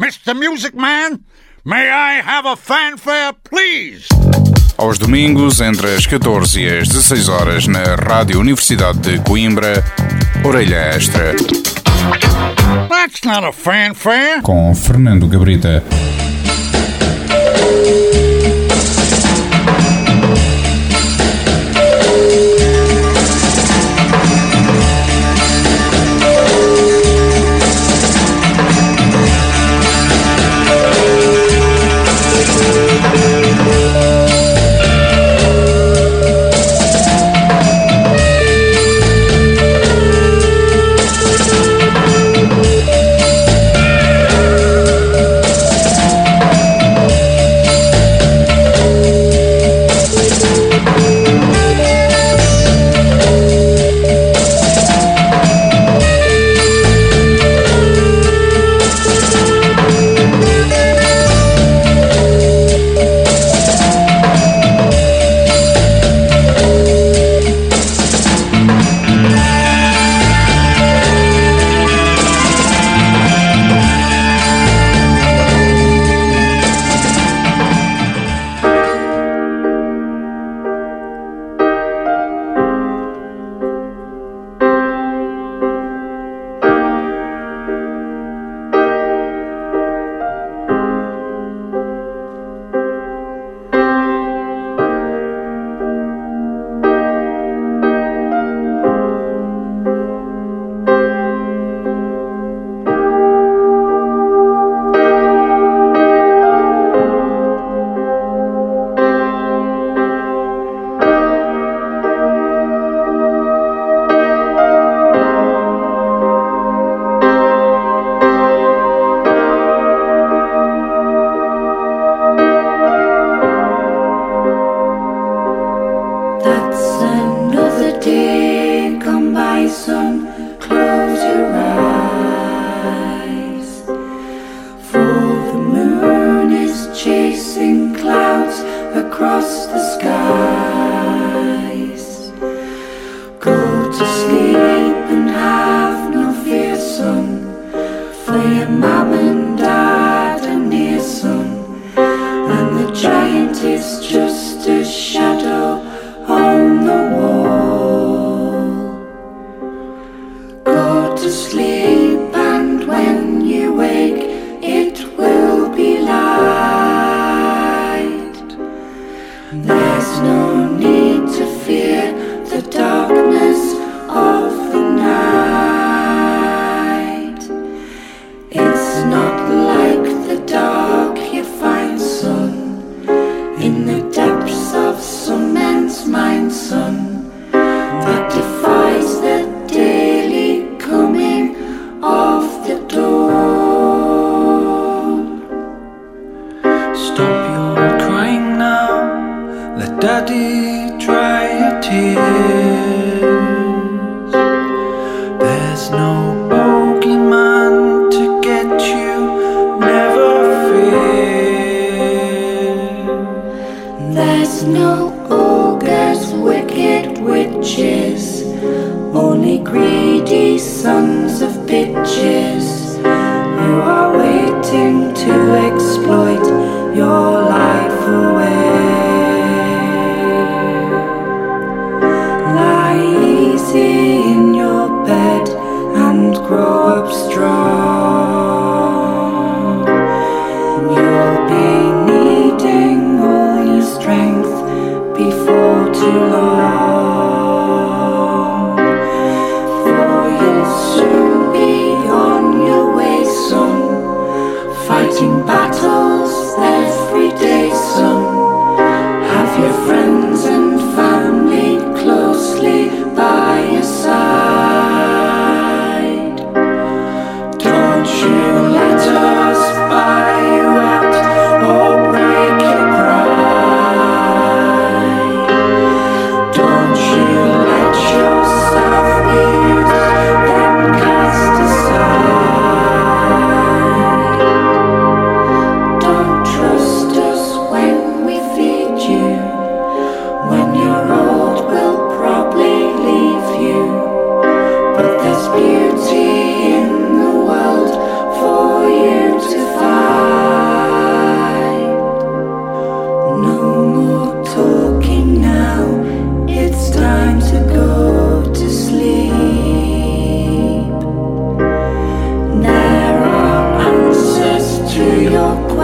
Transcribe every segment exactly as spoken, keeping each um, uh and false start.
Mister Music Man, may I have a fanfare, please? Aos domingos, entre as catorze e as dezesseis horas, na Rádio Universidade de Coimbra, Orelha Extra. That's not a fanfare. Com Fernando Gabrita. For you'll soon be on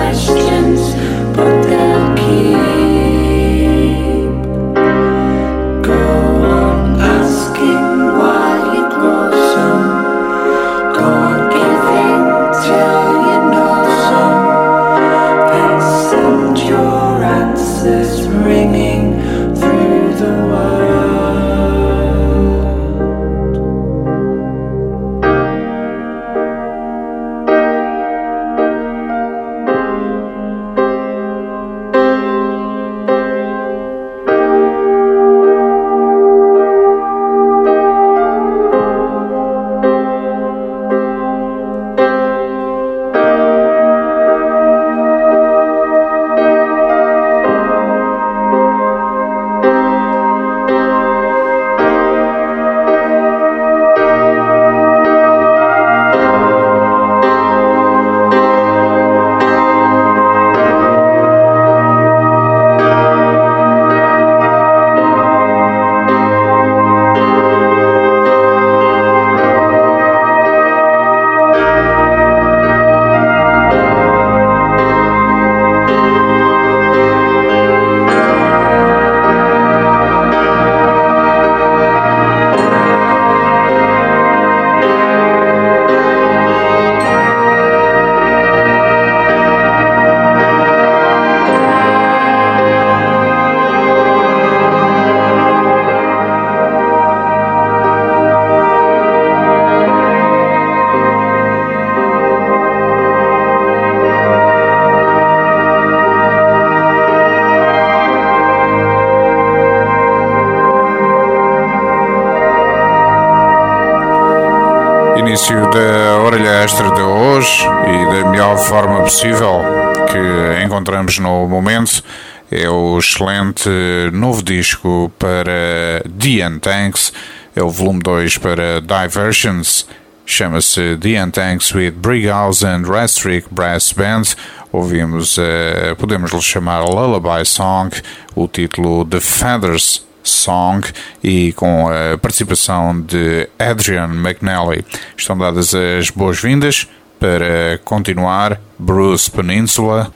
Início da Orelha Extra de hoje e da melhor forma possível que encontramos no momento é o excelente novo disco para The Untanks, é o volume dois para Diversions, chama-se The Untanks with Brighouse and Rastrick Brass Band. Ouvimos, uh, podemos lhe chamar Lullaby Song, o título The Feathers Song, e com a participação de Adrian McNally. Estão dadas as boas-vindas para continuar Bruce Peninsula.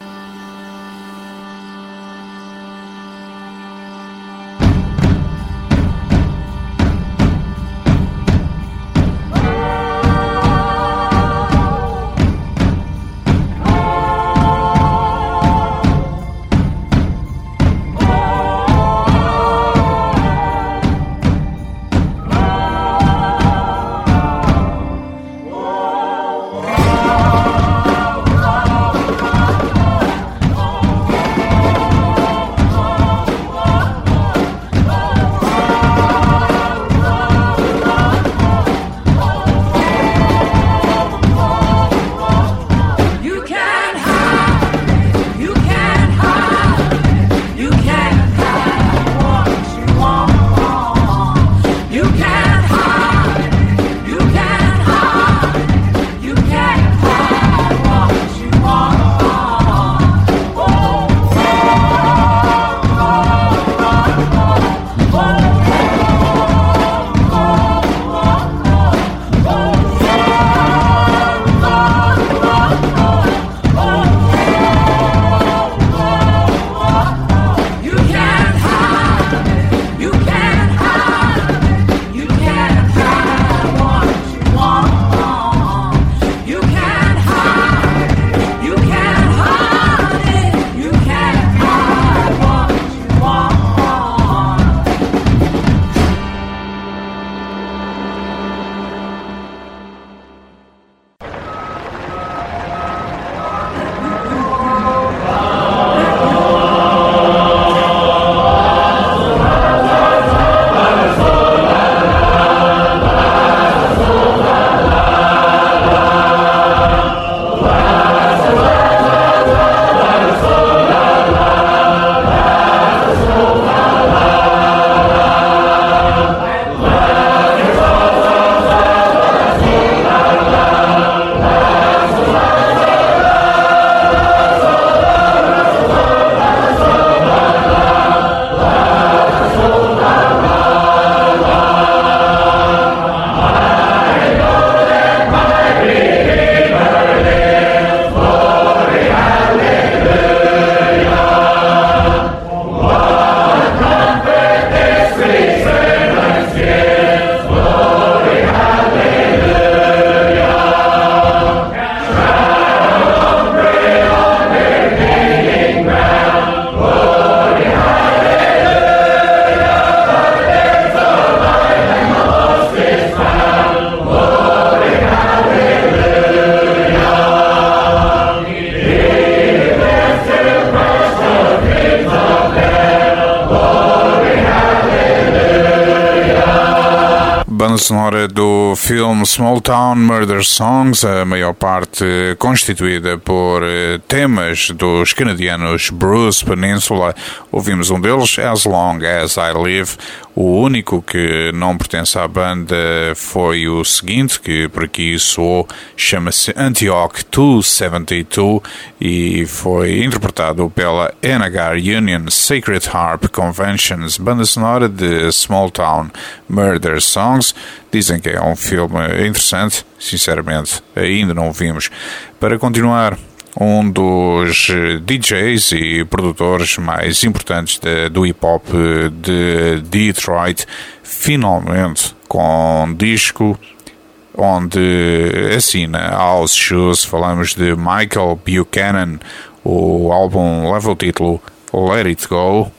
banda sonora do filme Small Town Murder Songs, a maior parte constituída por temas dos canadianos Bruce Peninsula. Ouvimos um deles, As Long As I Live. O único que não pertence à banda foi o seguinte, que por aqui soou, chama-se Antioch duzentos e setenta e dois e foi interpretado pela N H Union Sacred Harp Conventions, banda sonora de Small Town Murder Songs. Dizem que é um filme interessante, sinceramente, ainda não o vimos. Para continuar, um dos D Js e produtores mais importantes de, do hip-hop de Detroit, finalmente com um disco onde assina House Shoes. Falamos de Michael Buchanan. O álbum leva o título Let It Go.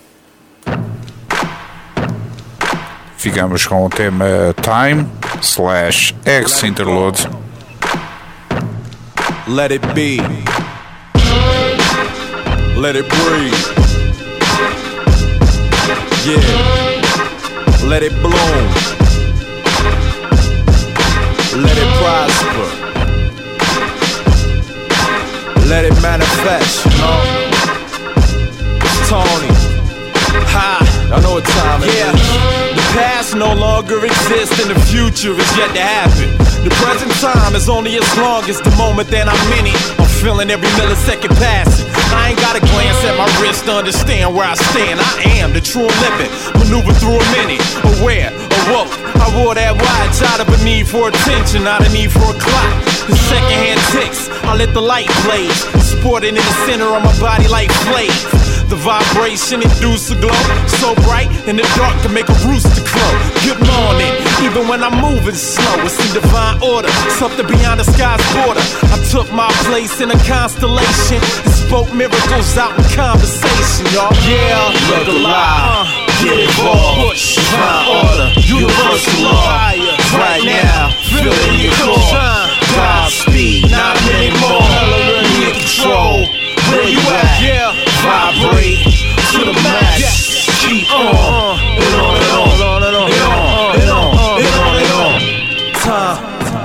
Ficamos com o tema Time slash X Interlude. Let it be. Let it breathe. Yeah. Let it bloom. Let it prosper. Let it manifest, you know. It's Tony. Ha! I know what time it yeah. is. The past no longer exists and the future is yet to happen. The present time is only as long as the moment that I'm in it. I'm feeling every millisecond passing. I ain't gotta glance at my wrist to understand where I stand. I am the true living, maneuver through a minute. Aware, awoke, I wore that watch out of a need for attention, not a need for a clock. The secondhand ticks, I let the light blaze, sporting in the center of my body like flames. The vibration induce a glow, so bright in the dark to make a rooster crow. Good morning, even when I'm moving slow, it's in divine order, something beyond the sky's border. I took my place in a constellation and spoke miracles out in conversation, y'all. Yeah, look alive, get involved, divine order, universal law. Right now, feel it in your core. Godspeed, not anymore. Be in control. Where you at? Yeah. Vibrate to the max. Keep on. And on and on. And on and on. And on and on and on. Time.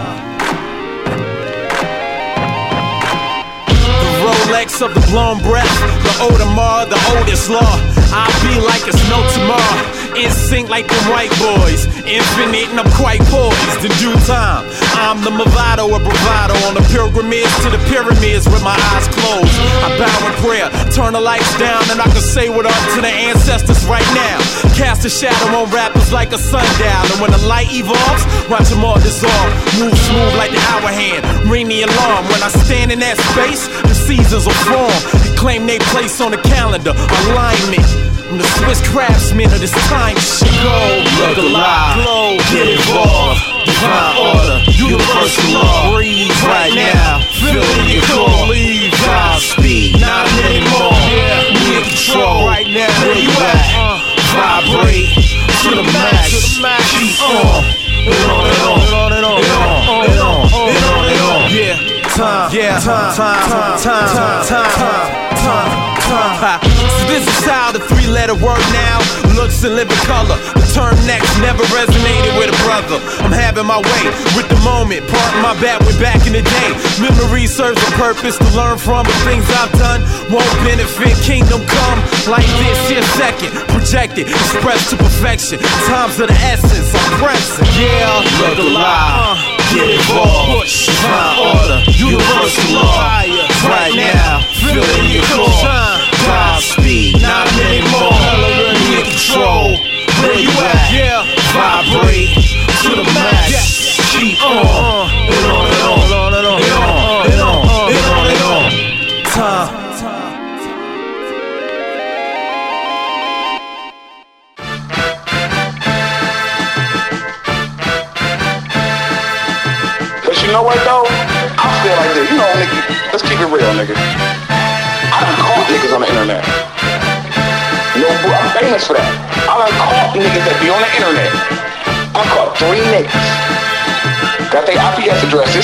The Rolex of the blown breath. The Audemars, the oldest law. I be like it's no tomorrow. In sync like them white boys. Infinite and I'm quite poised. In due time, I'm the Movado of bravado. On the pilgrimage to the pyramids with my eyes closed. I bow in prayer, turn the lights down, and I can say what up to the ancestors right now. Cast a shadow on rappers like a sundial. And when the light evolves, watch them all dissolve. Move smooth like the hour hand. Ring the alarm. When I stand in that space, the seasons will form and claim their place on the calendar. Alignment. I'm the Swiss craftsman of this time shit. Go, look alive, glow, get involved. Divine order, universal law. Breathe right now, feel it in your core. Godspeed, not anymore. Yeah, we in control. Right now, where you at? Vibrate to the max. Keep on, and on and on, and on and on, and on and on and on. Yeah, time, yeah, time, time, time, time, time, time, time. So this is how the three-letter word now looks in living color. The term next never resonated with a brother. I'm having my way with the moment, parting my bat way back in the day. Memory serves a purpose to learn from, but things I've done won't benefit. Kingdom come like this here second, projected, expressed to perfection. Times of the essence, I'm pressing. Yeah, look alive, get involved. Divine order, universal law. Right now, feel it in your core. Godspeed, not anymore. Be in control. Where you at? Yeah. Vibrate to the max. Keep on. And on and on. And on and on. And on and on and on. Time. Cause you know what though? I feel like this. You know, nigga, let's keep it real, nigga. I done caught niggas on the internet. No, I'm famous for that. I done caught niggas that be on the internet. I caught three niggas. Got their I P S addresses.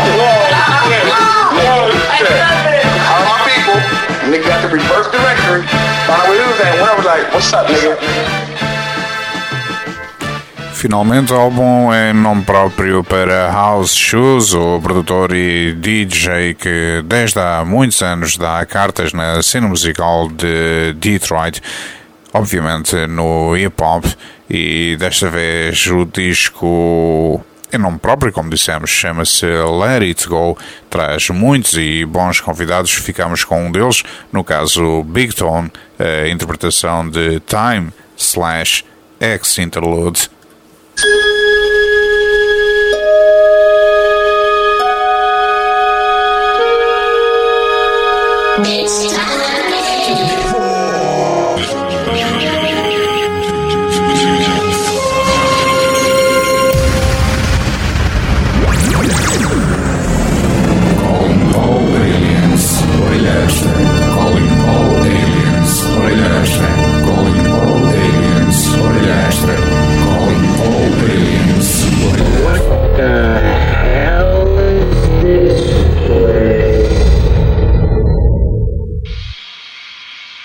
All my people. Nigga got the reverse directory. Found out where he was at. When I was like, what's up, nigga? Finalmente, o álbum é nome próprio para House Shoes, o produtor e D J que desde há muitos anos dá cartas na cena musical de Detroit, obviamente no hip-hop, e desta vez o disco em nome próprio, como dissemos, chama-se Let It Go, traz muitos e bons convidados, ficamos com um deles, no caso Big Tone, a interpretação de Time slash X Interlude. It's time. Calling all aliens, orelha extra. Calling all aliens, orelha extra. Calling all aliens, orelha extra. Calling all aliens, orelha extra. What the hell is this place?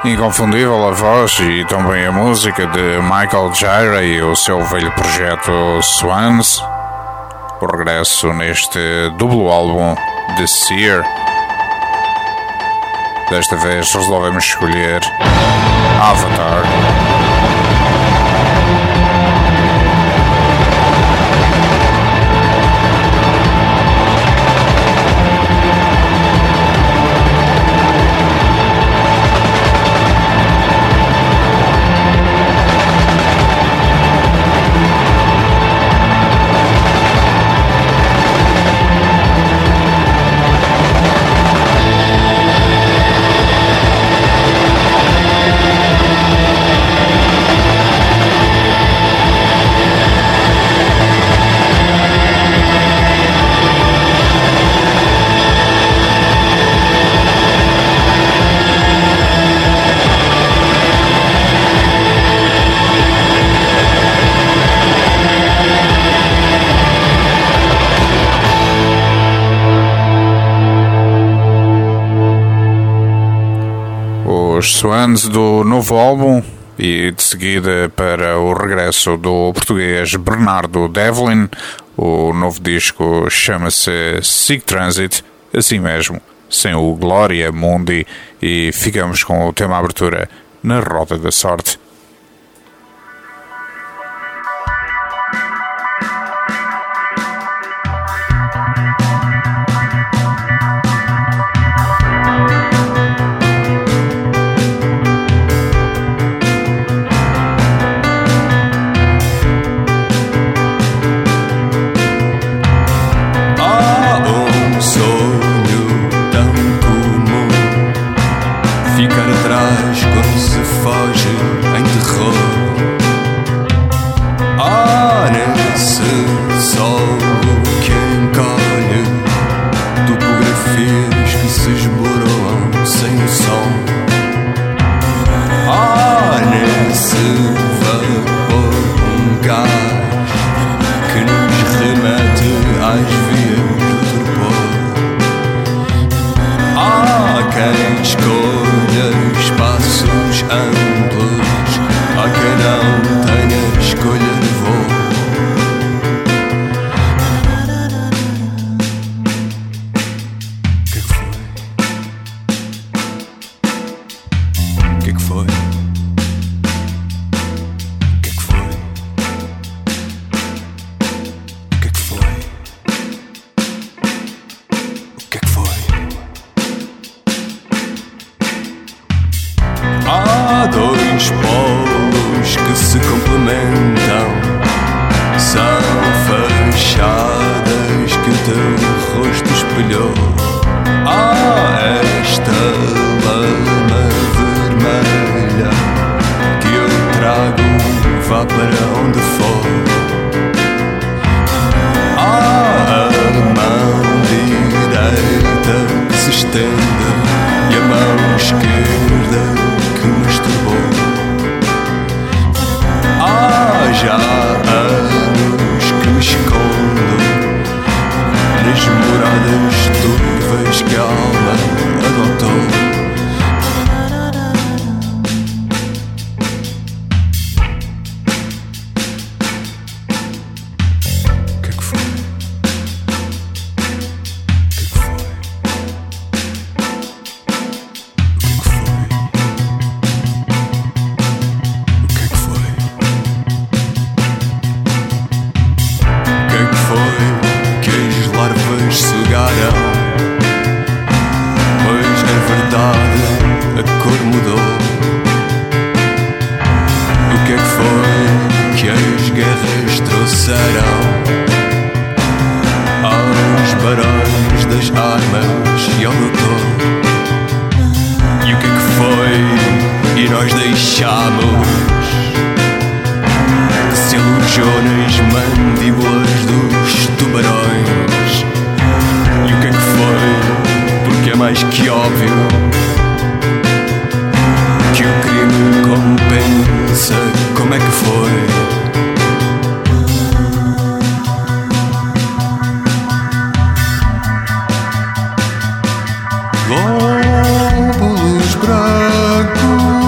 Inconfundível a voz e também a música de Michael Gira e o seu velho projeto Swans. O regresso neste duplo álbum The Seer. Desta vez resolvemos escolher Avatar. Os Swans do novo álbum e de seguida para o regresso do português Bernardo Devlin. O novo disco chama-se Sick Transit, assim mesmo, sem o Glória Mundi, e ficamos com o tema abertura Na Roda da Sorte. Glóbulos brancos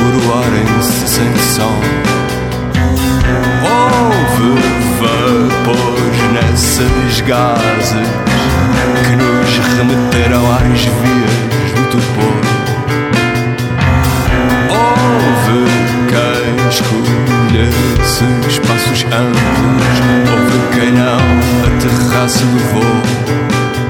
coroarem-se sem som. Houve vapores nessas gases que nos remeteram às vias do topor. Houve quem escolhesse espaços amplos, houve quem não aterrasse do voo.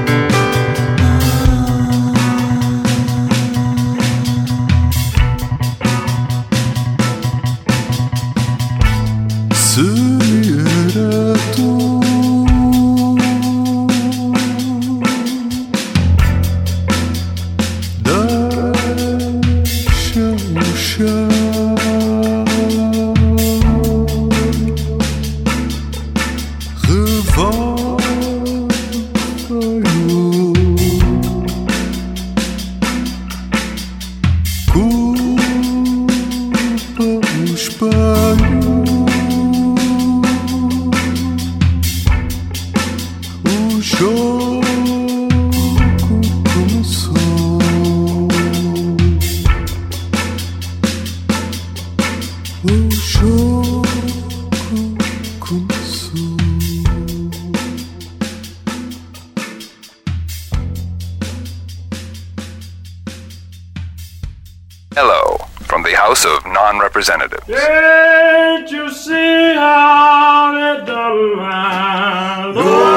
Hello, from the House of Non-Representatives. Can't you see how it done lie?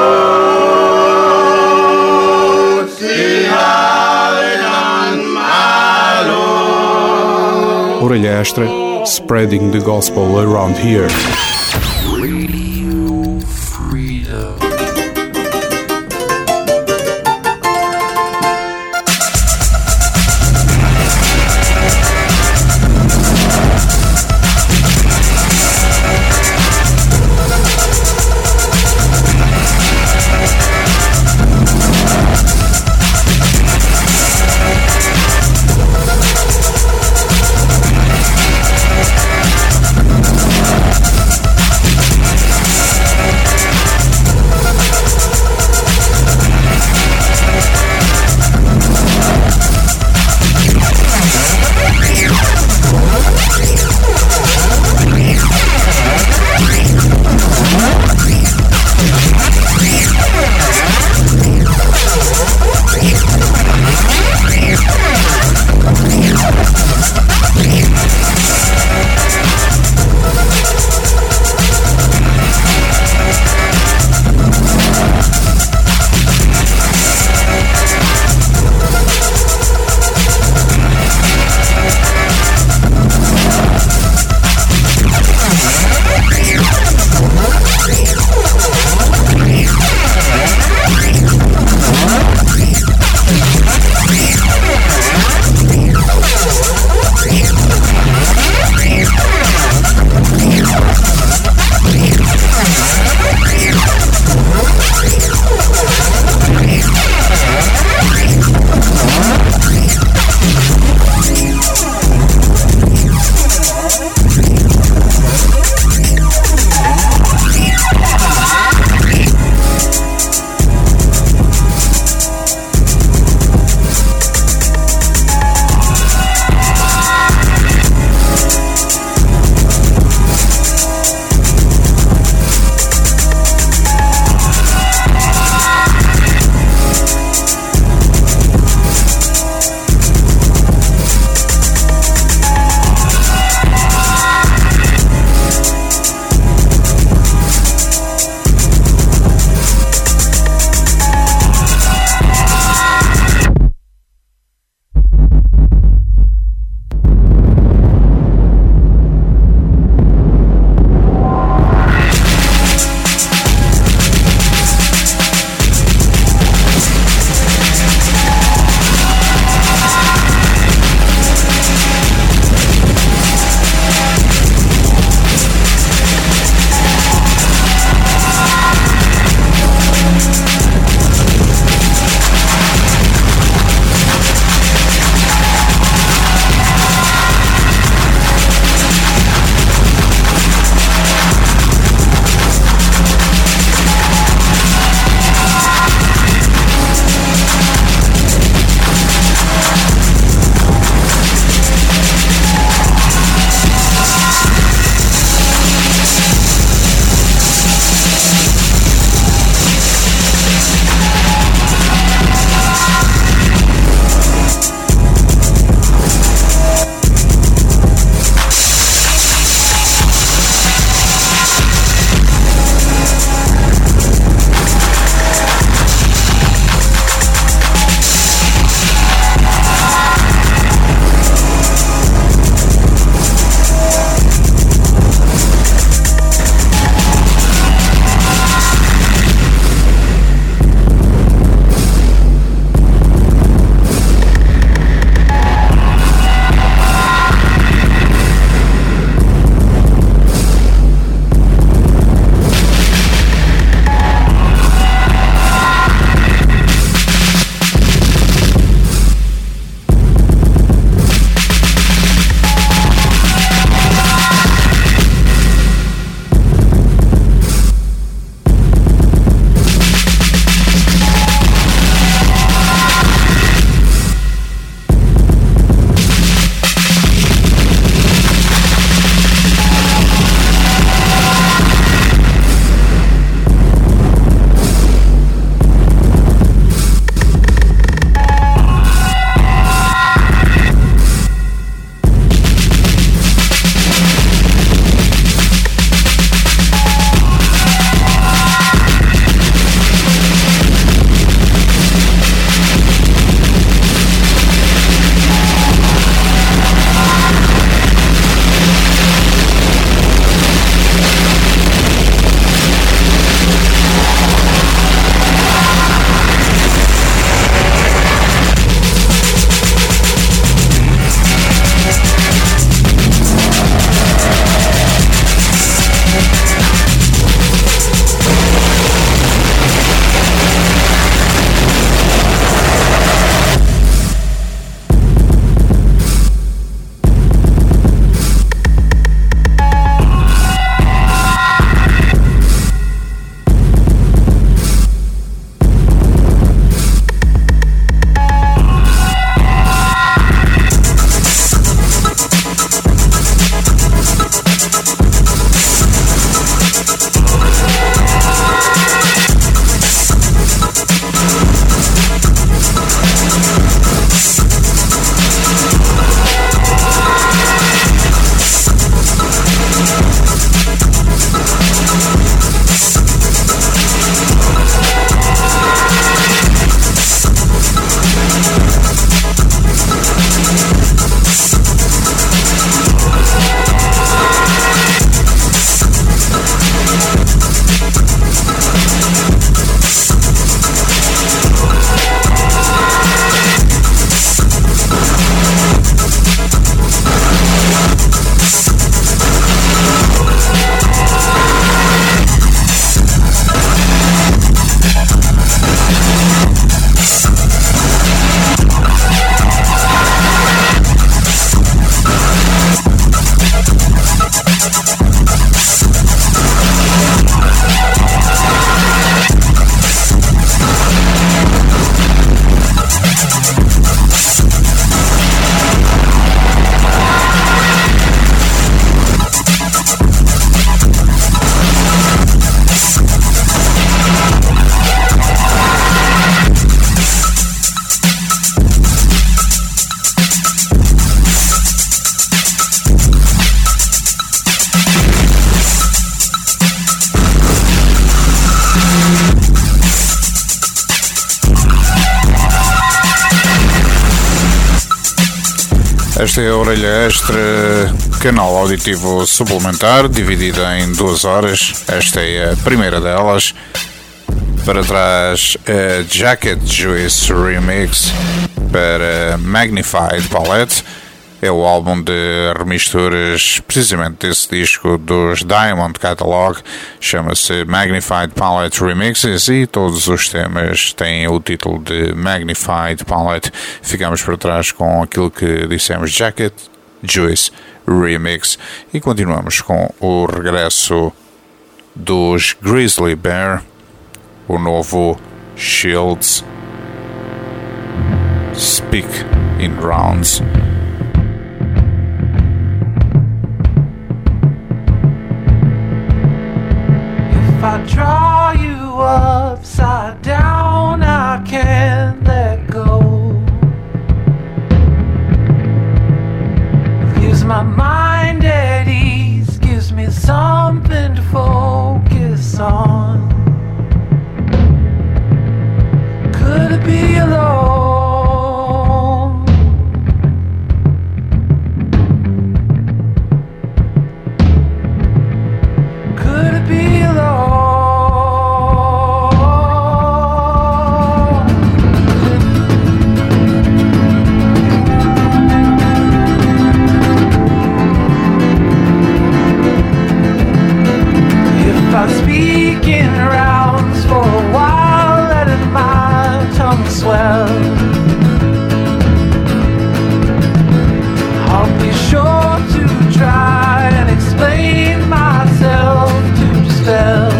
Lord, see how it done my Lord. Orelha Extra, spreading the gospel around here. Radio Freedom. Esta é a Orelha Extra, canal auditivo suplementar, dividida em duas horas. Esta é a primeira delas. Para trás, a Jacket Juice Remix para Magnified Palette. É o álbum de remisturas precisamente desse disco dos Diamond Catalog. Chama-se Magnified Palette Remixes e todos os temas têm o título de Magnified Palette. Ficamos para trás com aquilo que dissemos, Jacket Juice Remix. E continuamos com o regresso dos Grizzly Bear, o novo Shields, Speak in Rounds. If I draw you upside down, I can't let go. Gives my mind at ease, gives me something to focus on. Could it be alone? Could it be alone? If I speak in rounds for a while, letting my tongue swell, I'll be sure to try and explain myself to dispel.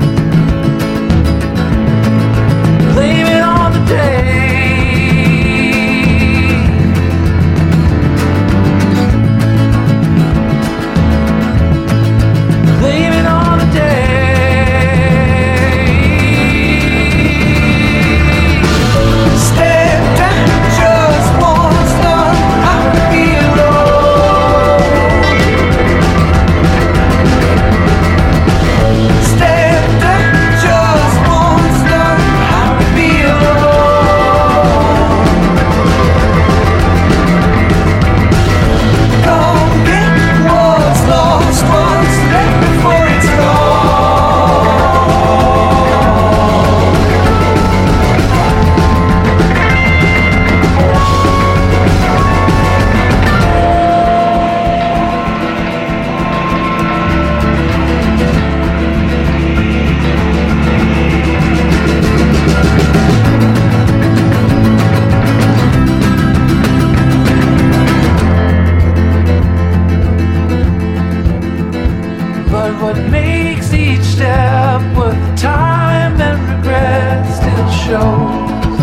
Blame it on the day. Blame it on the day. Step down, just once, learn how to be alone. Step down, just once, learn how to be alone. Come get what's lost, what's left before it's gone. But what makes each step worth the time and regret still shows.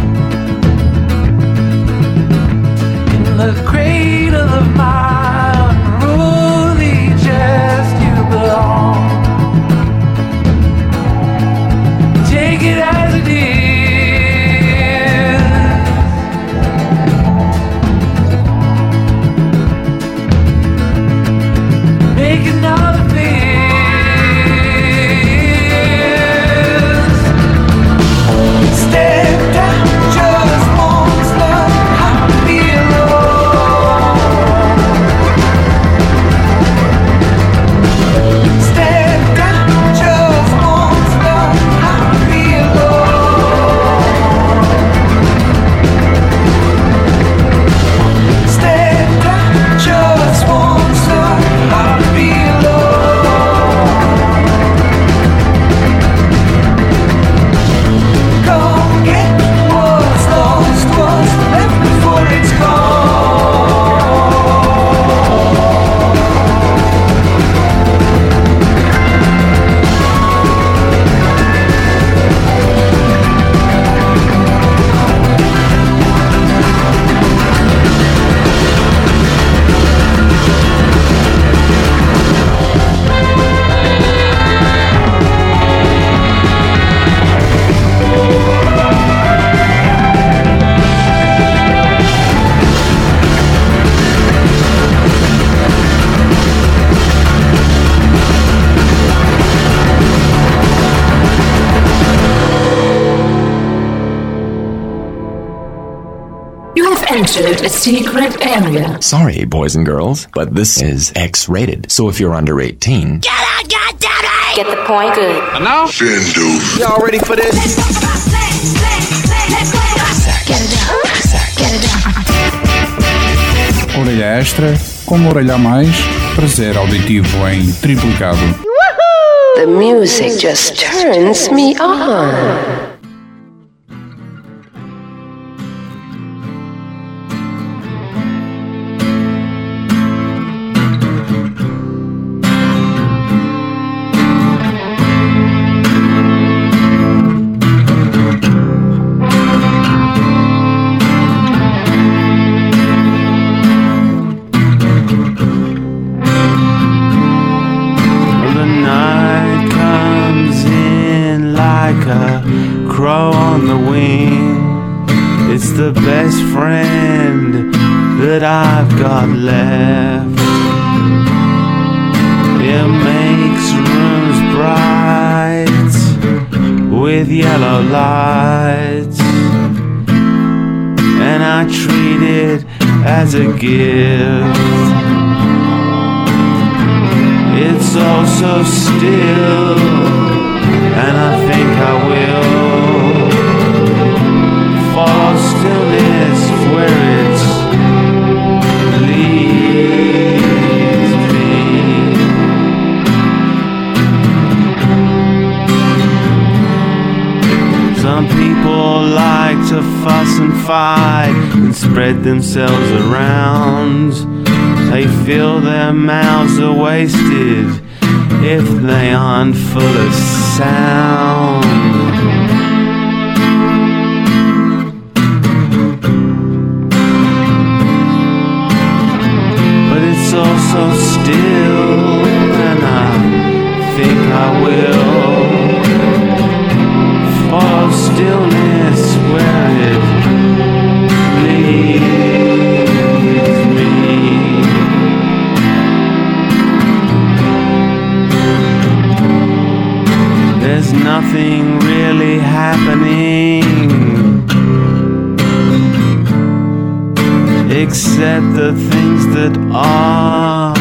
In the cradle of my unruly chest you belong. Take it as it is. Make another feel. absolute secret area. Sorry, boys and girls, but this is X-rated. So if you're under eighteen... Get out, goddammit! Get the point? Good. And now? Shindu. Y'all ready for this? Get it down. Get it down. Orelha extra, como orelha a mais, prazer auditivo em triplicado. The music just turns me on. The best friend that I've got left. It makes rooms bright with yellow lights, and I treat it as a gift. It's all so still, and I think I will follow stillness where it leads me. Some people like to fuss and fight and spread themselves around. They feel their mouths are wasted if they aren't full of sound. It's all so still, and I think I will follow stillness where it leads me. There's nothing really happening except the things that are.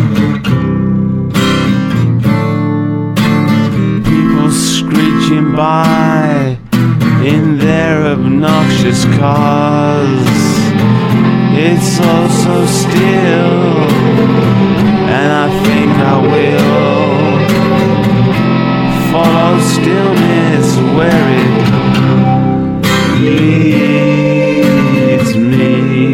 People screeching by in their obnoxious cars. It's all so still, and I think I will follow stillness where it leads me.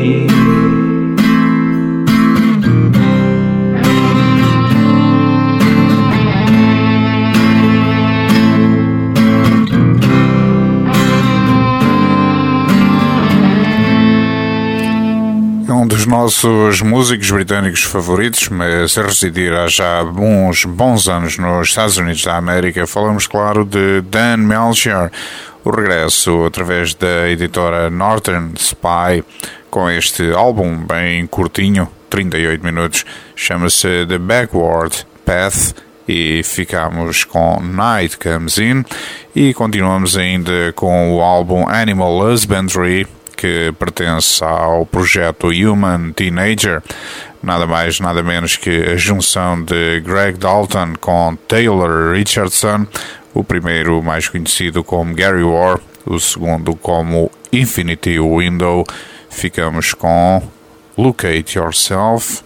Um dos nossos músicos britânicos favoritos, mas a residir há já uns bons anos nos Estados Unidos da América, falamos, claro, de Dan Melchior. O regresso através da editora Northern Spy com este álbum bem curtinho, trinta e oito minutos, chama-se The Backward Path, e ficamos com Night Comes In, e continuamos ainda com o álbum Animal Husbandry, que pertence ao projeto Human Teenager, nada mais nada menos que a junção de Greg Dalton com Taylor Richardson, o primeiro mais conhecido como Gary War, o segundo como Infinity Window. Ficamos com Locate Yourself.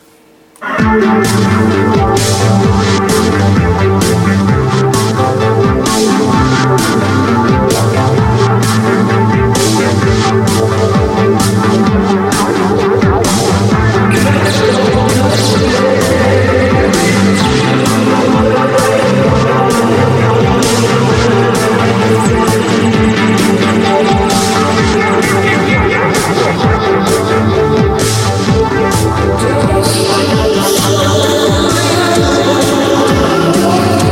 We'll be right back.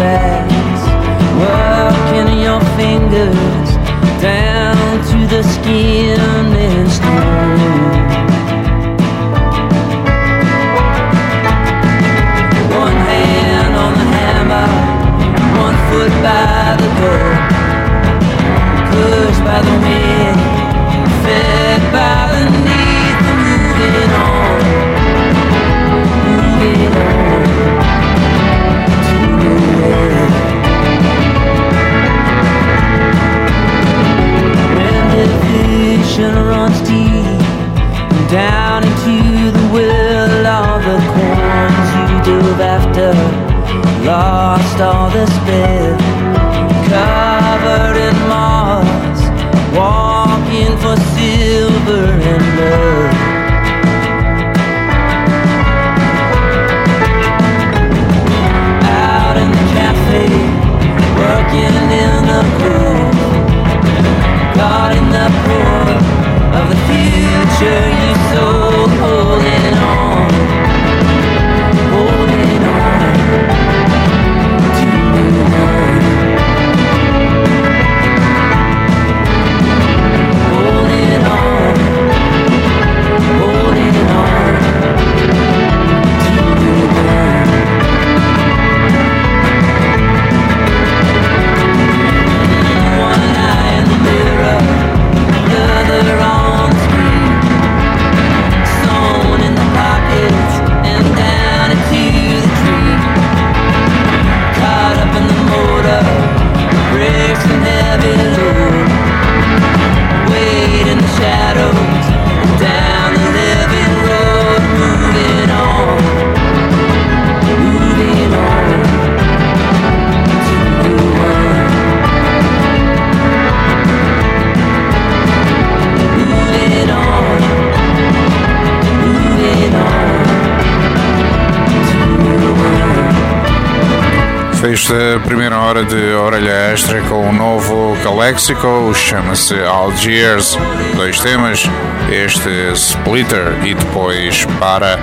grass, working your fingers down to the skin and stone. One hand on the hammer, one foot by the door, pushed by the wind, fed by the need, moving on, moving on to nowhere. When division runs deep down into the well of the coins you dove after, lost all the spell, covered in moss, walking for silver and blood. Out in the cafe, working in the pool, caught in the pour of the future you sold, holding on, holding on to move on. Holding on, holding on to move on. One eye in the mirror, the other on the screen, sewn in the pockets and down into the tree. Caught up in the motor, brakes and heavy load, wait in the shadows, down the living road, moving on, moving on to no one. Moving on, moving on to no one. Fecho a primeira hora de Orelha Extra com o novo Calexico, chama-se Algiers, dois temas, este Splitter e depois para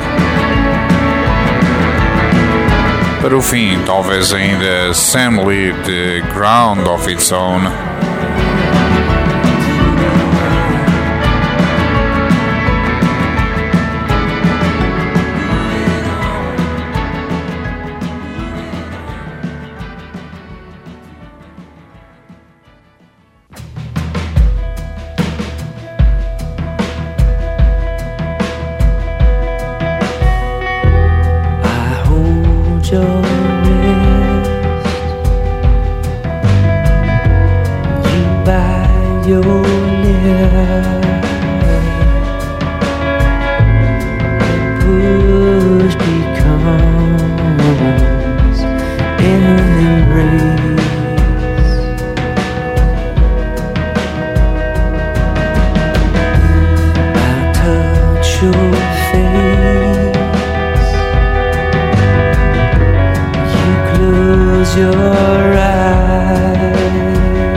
para o fim, talvez ainda Sam Lee de Ground of Its Own. Your wrist, you bite your lip, push becomes an embrace. I touch your face, close your eyes,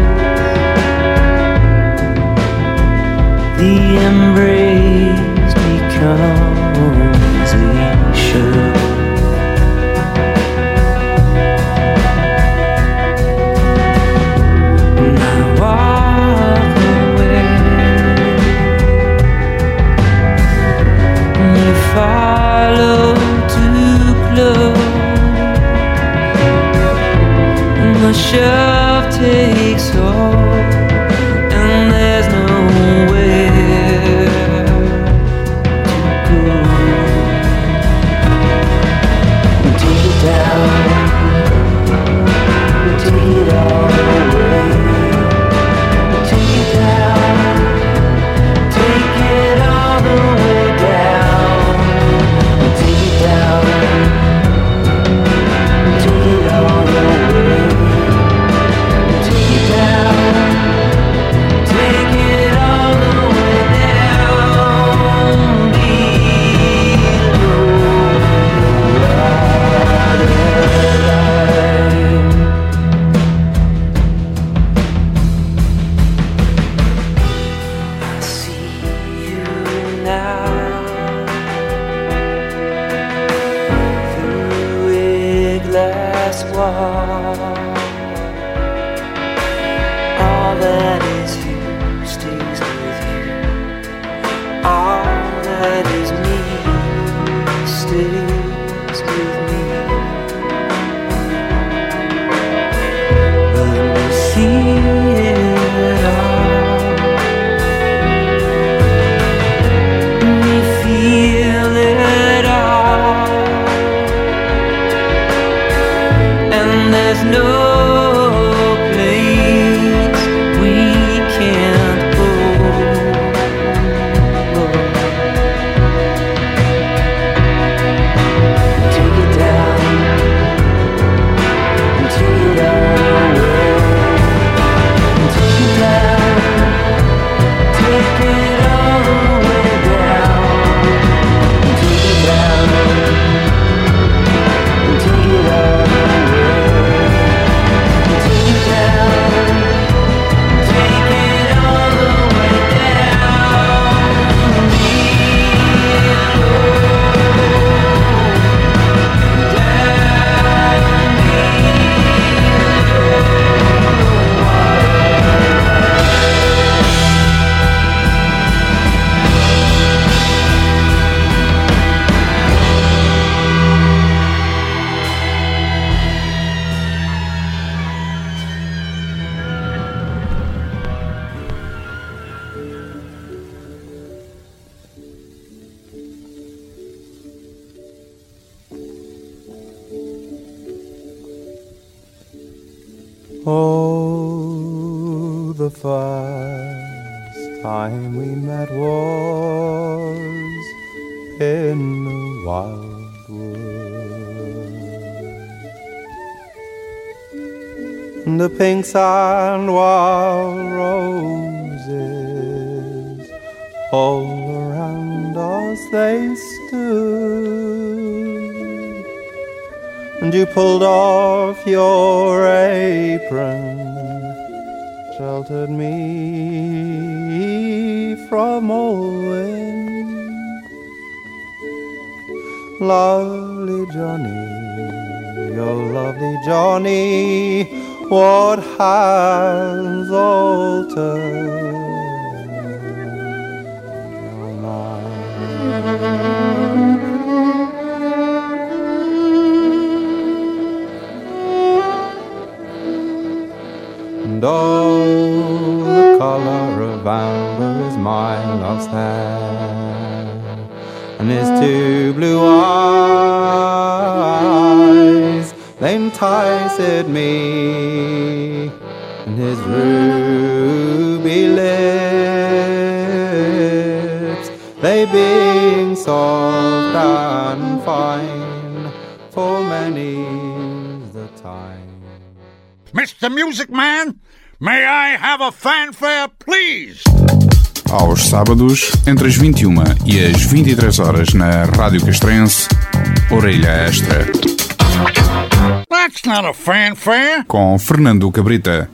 the embrace becomes a shove. And I walk away, and you follow too close. The shove takes hold, and there's nowhere to go. Take it down, take it all away. Take it down, take it all the way down. Take it down, take it all the way. Take it down. that is you stays with you. All that is me stays with me. But we see it all, we feel it all, and there's no place we can't go. Take it down and take it all away. Take it down, take it all the way down. Take it down and take it all away. Take it down, take it all the way down. Me Oh, the first time we met was in the wildwood, and the pink sand wild roses all around us they stood, and you pulled off your apron, sheltered me from all wind. Lovely Johnny, oh lovely Johnny, what has altered your mind? And oh, the color of amber is my love's hair, and his two blue eyes, they enticed me, and his ruby lips, they being soft and fine, for many's the time. Mister Music Man, may I have a fanfare, please? Aos sábados, entre as vinte e uma e as vinte e três horas na Rádio Castrense, Orelha Extra. That's not a fanfare. Com Fernando Cabrita.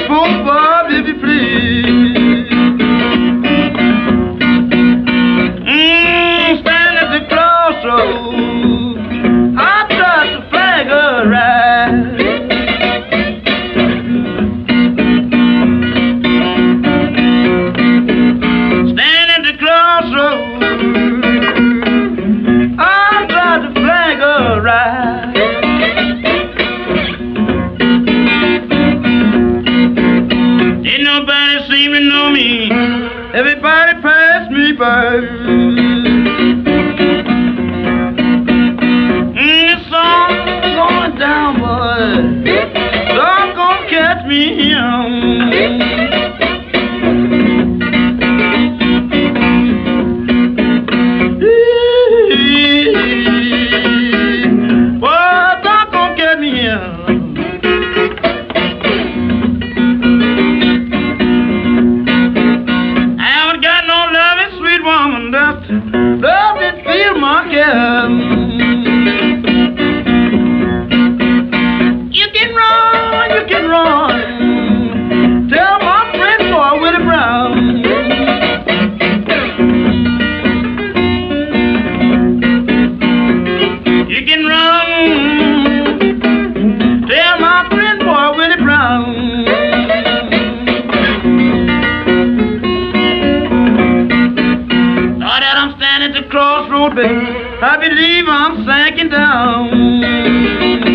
for Bob, if you please. Mm, stand at the crossroads, I tried to flag a ride. Stand at the crossroads, I tried to flag a ride. Didn't nobody seem to know me, everybody passed me by. Mm, this song's going down, boy, don't gonna catch me here. Boy, don't gonna catch me here. Love and feel my care. You can run, you can run. Tell my friend boy Willie Brown. You can run. Tell my friend boy Willie Brown. At the crossroad, baby, I believe I'm sinking down.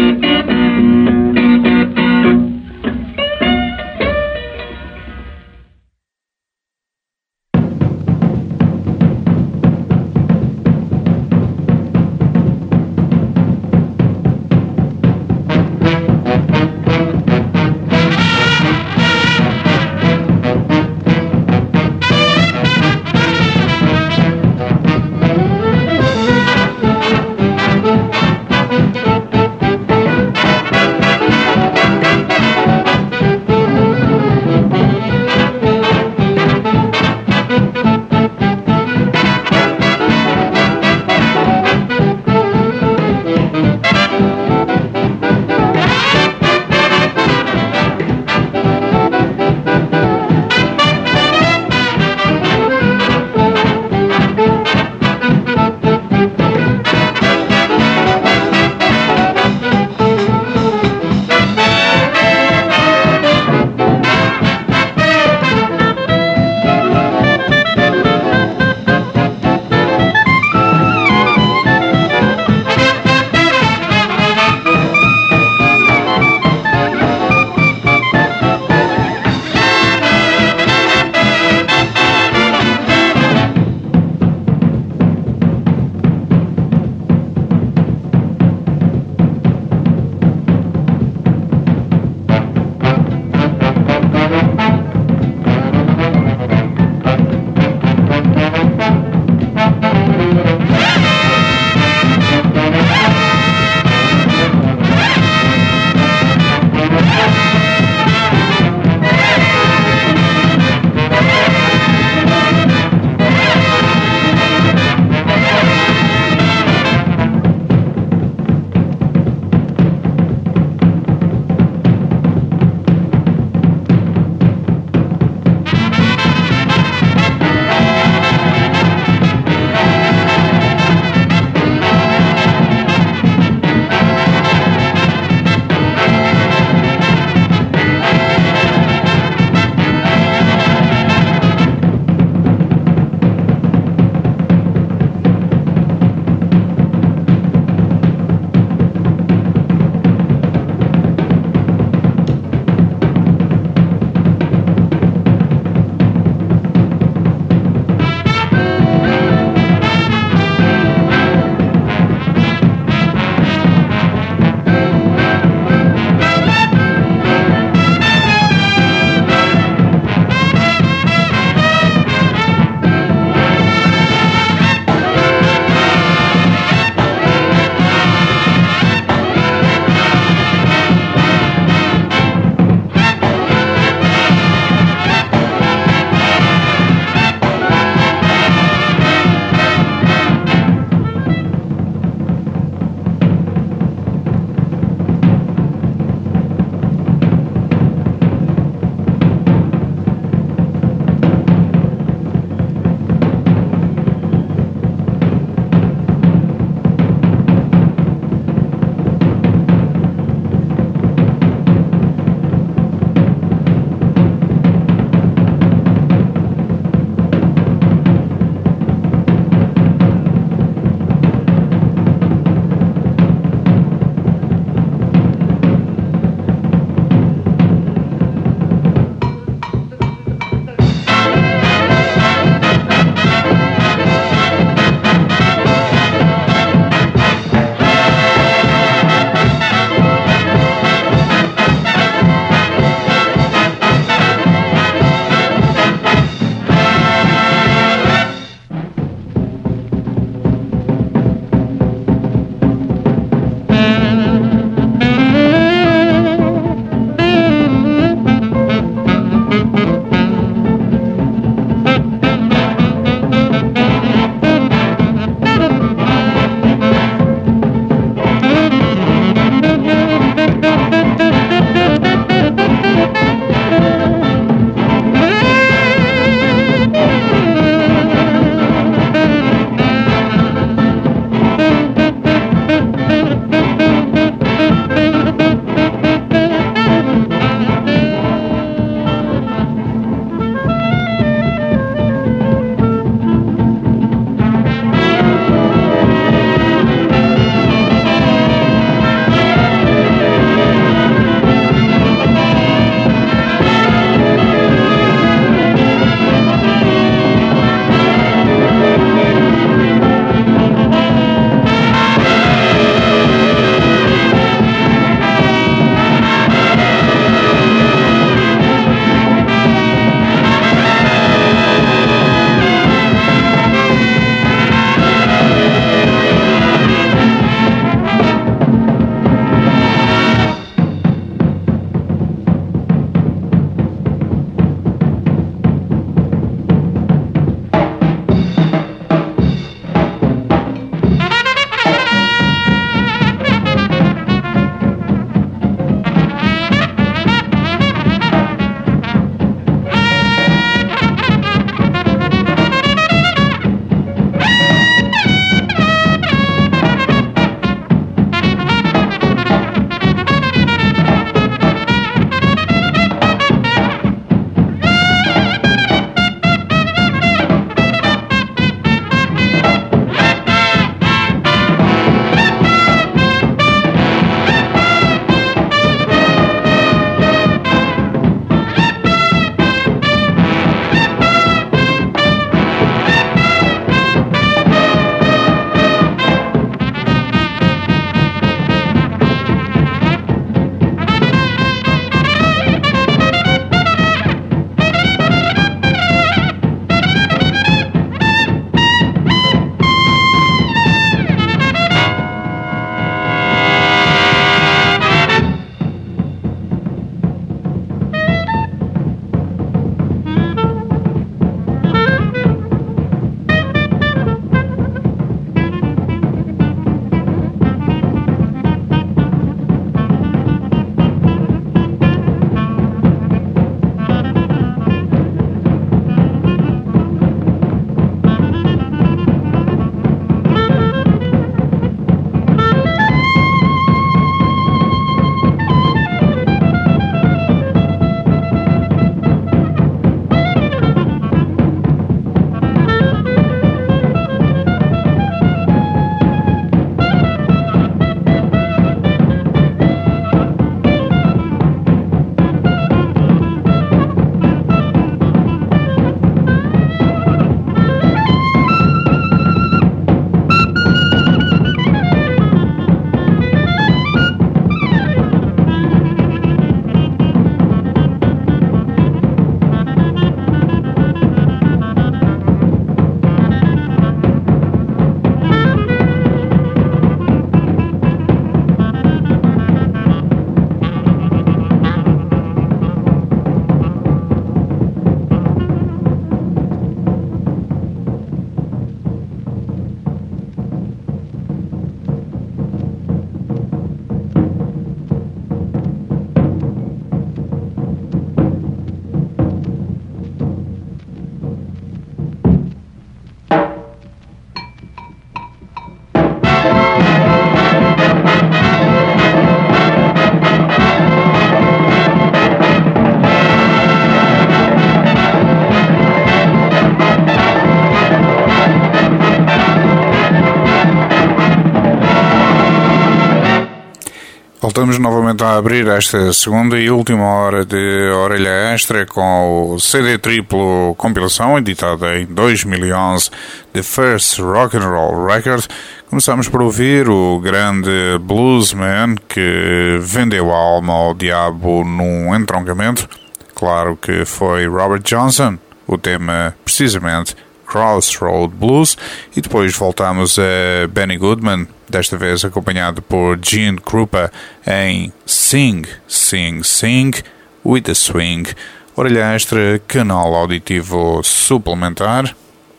voltamos novamente a abrir esta segunda e última hora de Orelha Extra com o C D triplo compilação editada em dois mil e onze, The First Rock and Roll Record. Começamos por ouvir o grande bluesman que vendeu a alma ao diabo num entroncamento. Claro que foi Robert Johnson, o tema precisamente Crossroad Blues, e depois voltamos a Benny Goodman, desta vez acompanhado por Gene Krupa em Sing, Sing, Sing with the Swing. Orelha Extra, canal auditivo suplementar.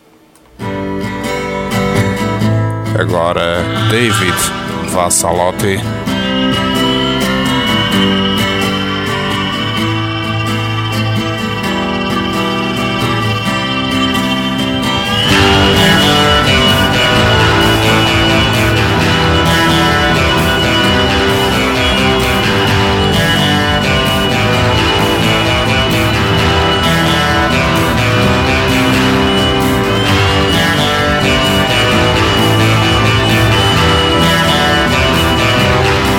Agora David Vassalotti. Thank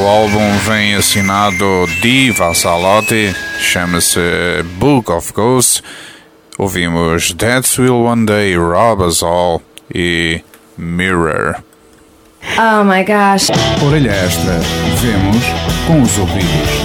álbum vem assinado Di Vassalotti, chama-se Book of Ghosts. Ouvimos Death Will One Day Rob Us All e Mirror. Oh my gosh. Orelha Extra. Vemos com os ouvidos.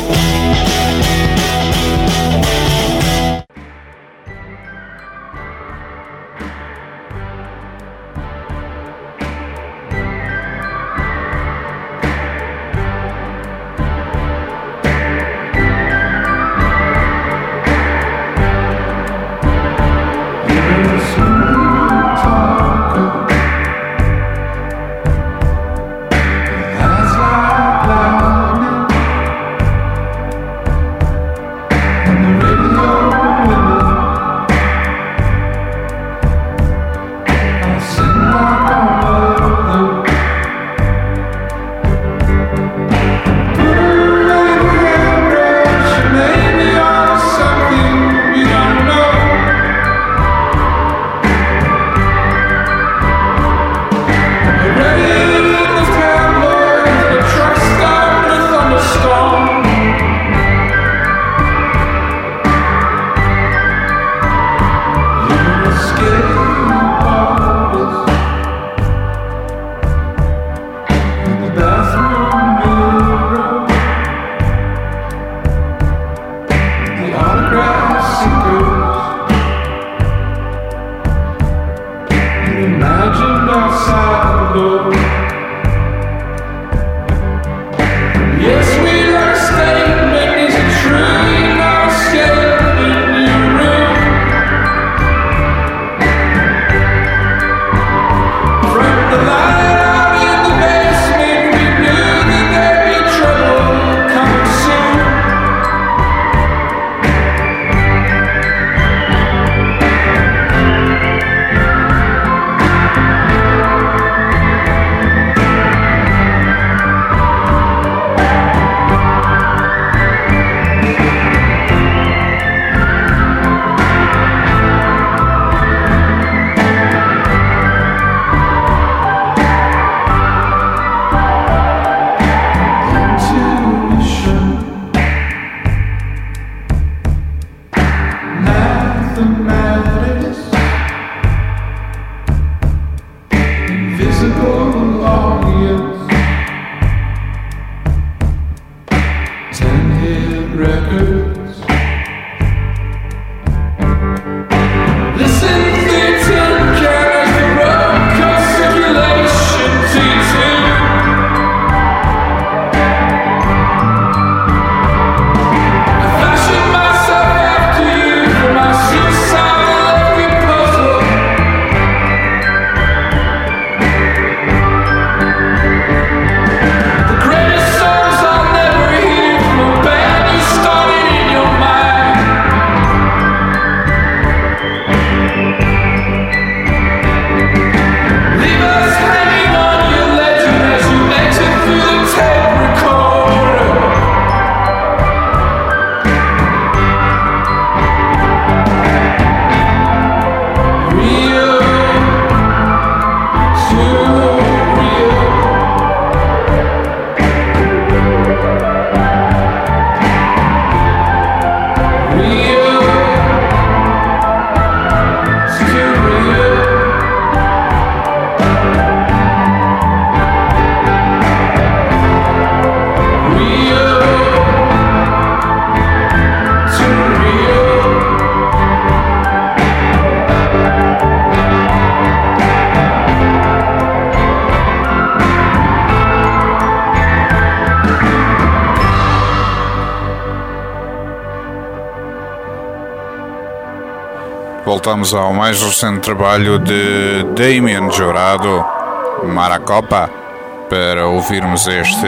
Voltamos ao mais recente trabalho de Damien Jurado, Maracopa, para ouvirmos este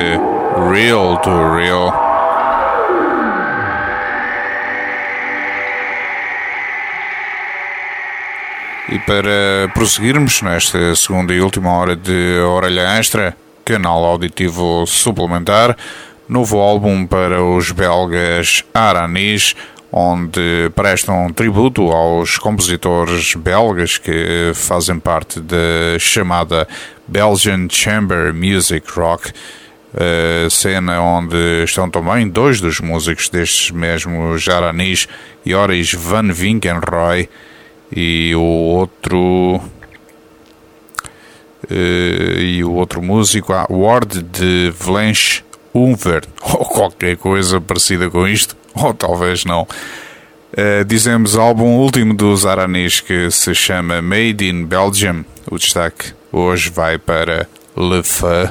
Real to Real. E para prosseguirmos nesta segunda e última hora de Orelha Extra, canal auditivo suplementar, novo álbum para os belgas Aranis, onde prestam tributo aos compositores belgas que fazem parte da chamada Belgian Chamber Music Rock. uh, cena onde estão também dois dos músicos destes mesmos Jaranis, Joris Van Vinkenroy e o outro uh, e o outro músico, a Ward de Vlench Unver, ou qualquer coisa parecida com isto, ou talvez não. Uh, dizemos álbum último dos Aranis, que se chama Made in Belgium. O destaque hoje vai para Le Feu.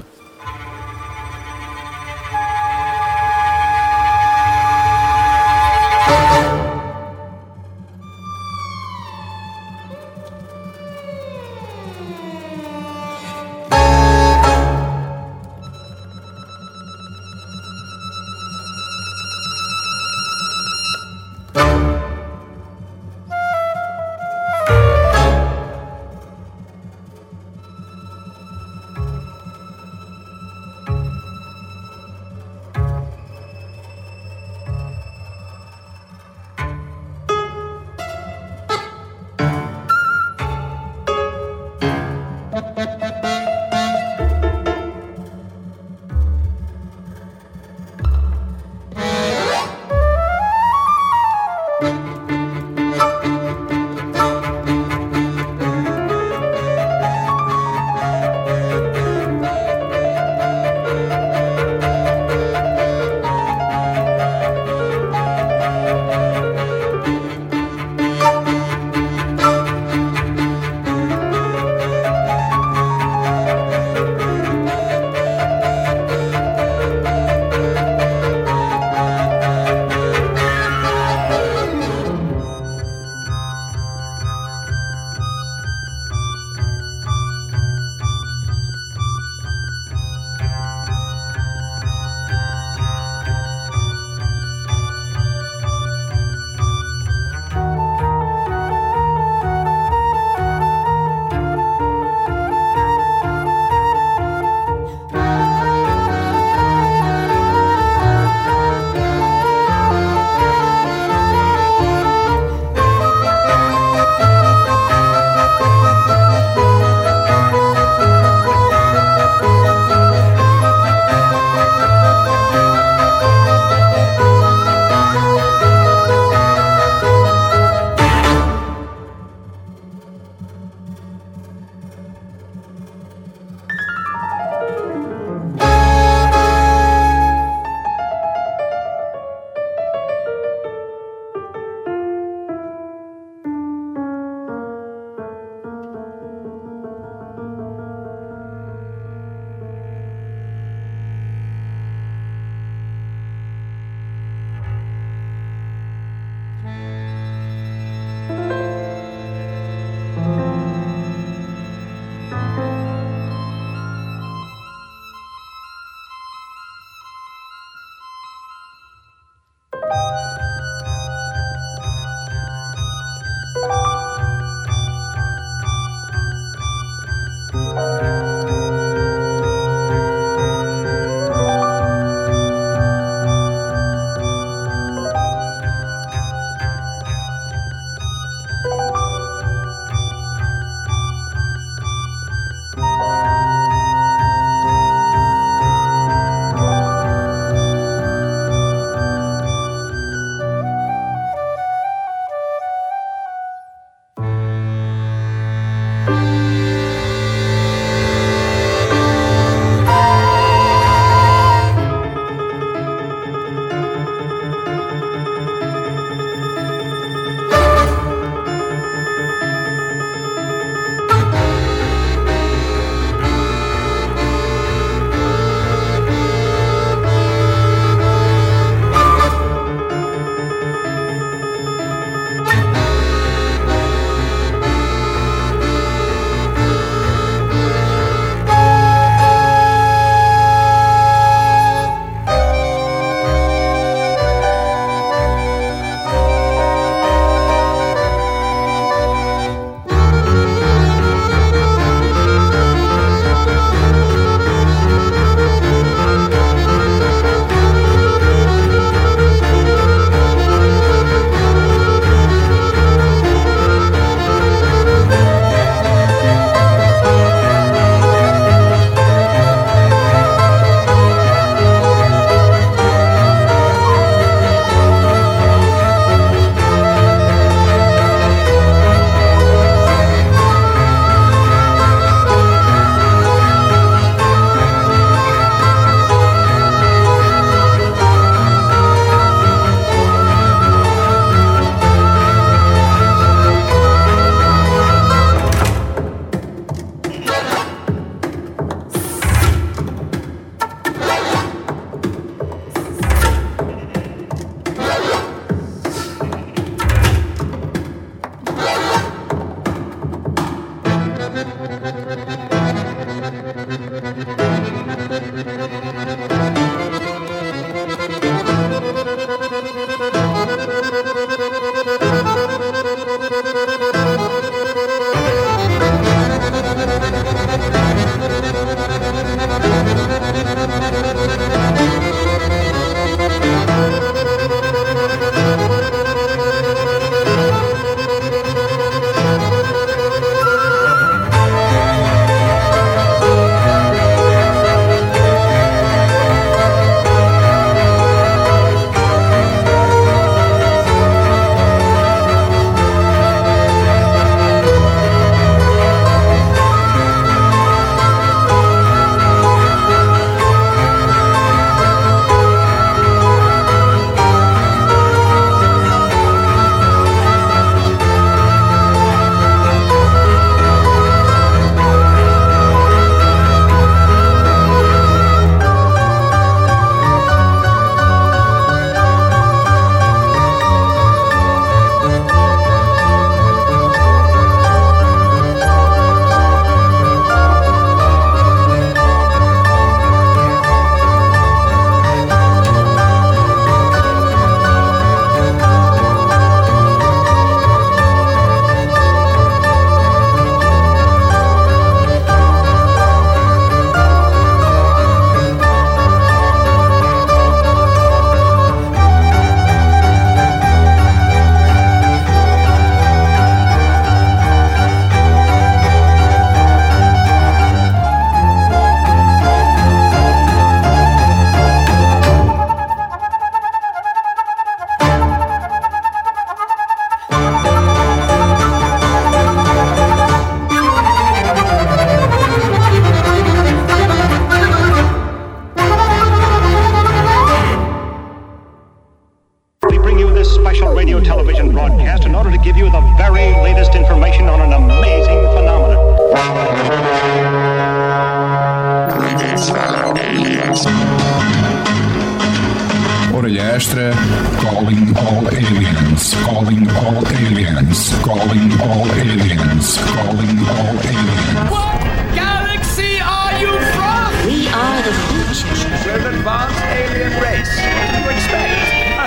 Extra. Calling all aliens. Calling all aliens. Calling all aliens. Calling all aliens. What galaxy are you from? We are the future. We're an advanced alien race. What do you expect?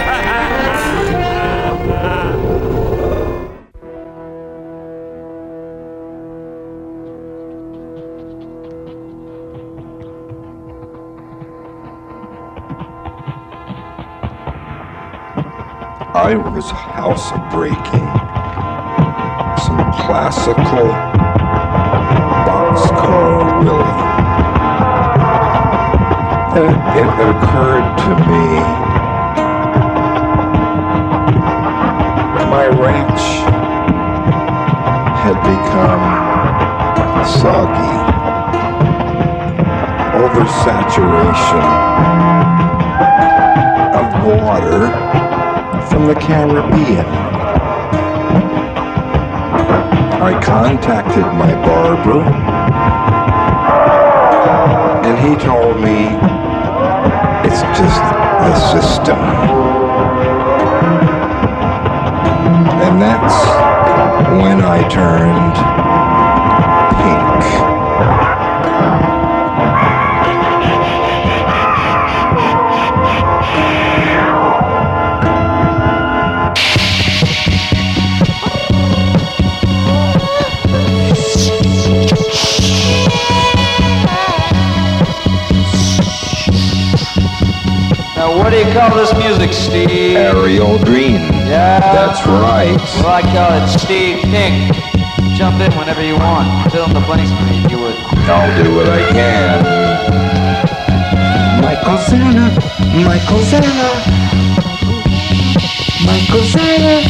I was house breaking some classical boxcar Willie. And it occurred to me my ranch had become soggy. Oversaturation of water from the Caribbean. I contacted my barber, and he told me it's just the system. And that's when I turned pink. What do you call this music, Steve? Ariel Green. Yeah. That's right. Well, I call it Steve Pink. Jump in whenever you want. Fill in the blanks for me if you would. I'll do what I can. Michael Zana, Michael Zana, Michael Zana,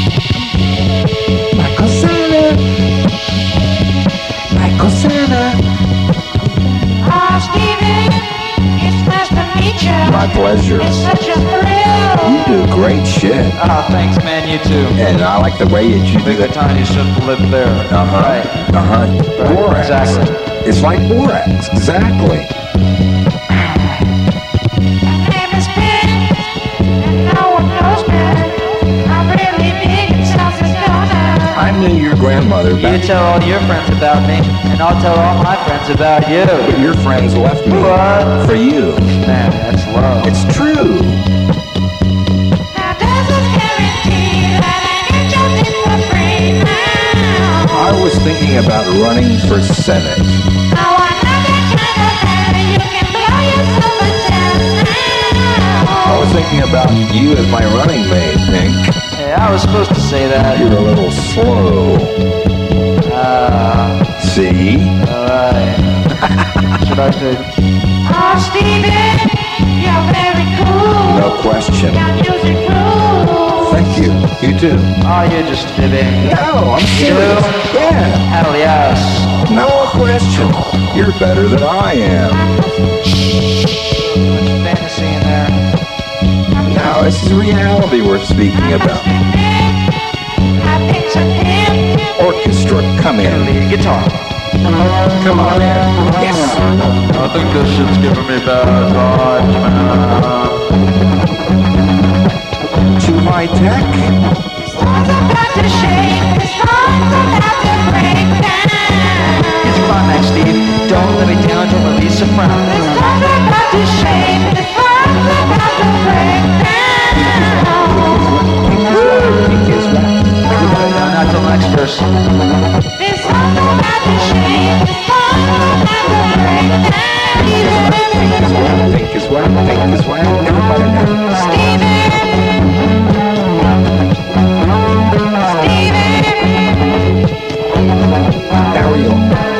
Michael Zana, Michael Zana. Oh, Stevie, it's nice to meet you. My pleasure. It's such a thrill. You do great shit. Oh, thanks, man. You too. And I like the way that you do Big that. Tiny should live there. Uh-huh. Right. Uh-huh. Right. Borax. Exactly. It's like borax. Exactly. My name is Pink, and no one knows me. I'm really big in South Dakota. I knew your grandmother You back. tell all your friends about me, and I'll tell all my friends about you. But your friends left me What? for you. Man, that's love. It's true. Now does this guarantee that I get something for free now? I was thinking about running for Senate. Now I'm not that kind of man, you can blow yourself a ten now. I was thinking about you as my running mate, Pink. Hey, I was supposed to say that. You're a little slow. Uh, See? alright. Should I say? Oh, Stevie, you're very cool. No question. Your music rules. Thank you. You too. Oh, you're just fibbing. No, I'm You serious. do? Yeah. Hell yes. No question. You're better than I am. Much fantasy in there. No, this is reality we're speaking about. I picked a pimp. Orchestra, come in. Lead guitar. Come on in. Yes. I think this shit's giving me bad vibes, man. Too high tech? This song's about to shake. This song's about to break down. It's climax, Steve. Don't let me down. Don't release a frown. This song's about to shake. This song's about to break down. Pink is right. Everybody down. Not till next verse. This song's about to shake. This song's about to break down. Pink is right. Pink is right. Everybody now. Stevie. Stevie. Ariel.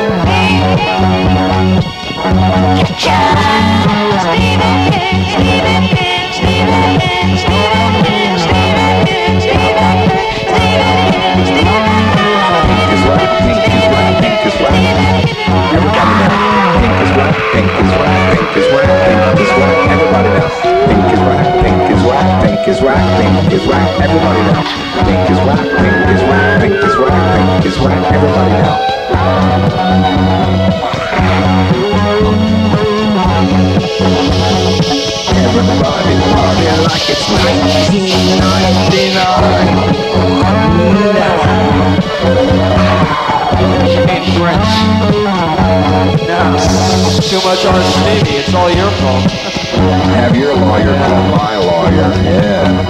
Pink is right. Pink is right. Pink is right. Everybody now. Pink is right. Pink is right. Pink is right. Pink is right. Everybody now. Pink is right. Pink is right. like it's nineteen ninety-nine. Hey, French. No, too much on Stevie. It's all your fault. Have your lawyer call my lawyer. Yeah.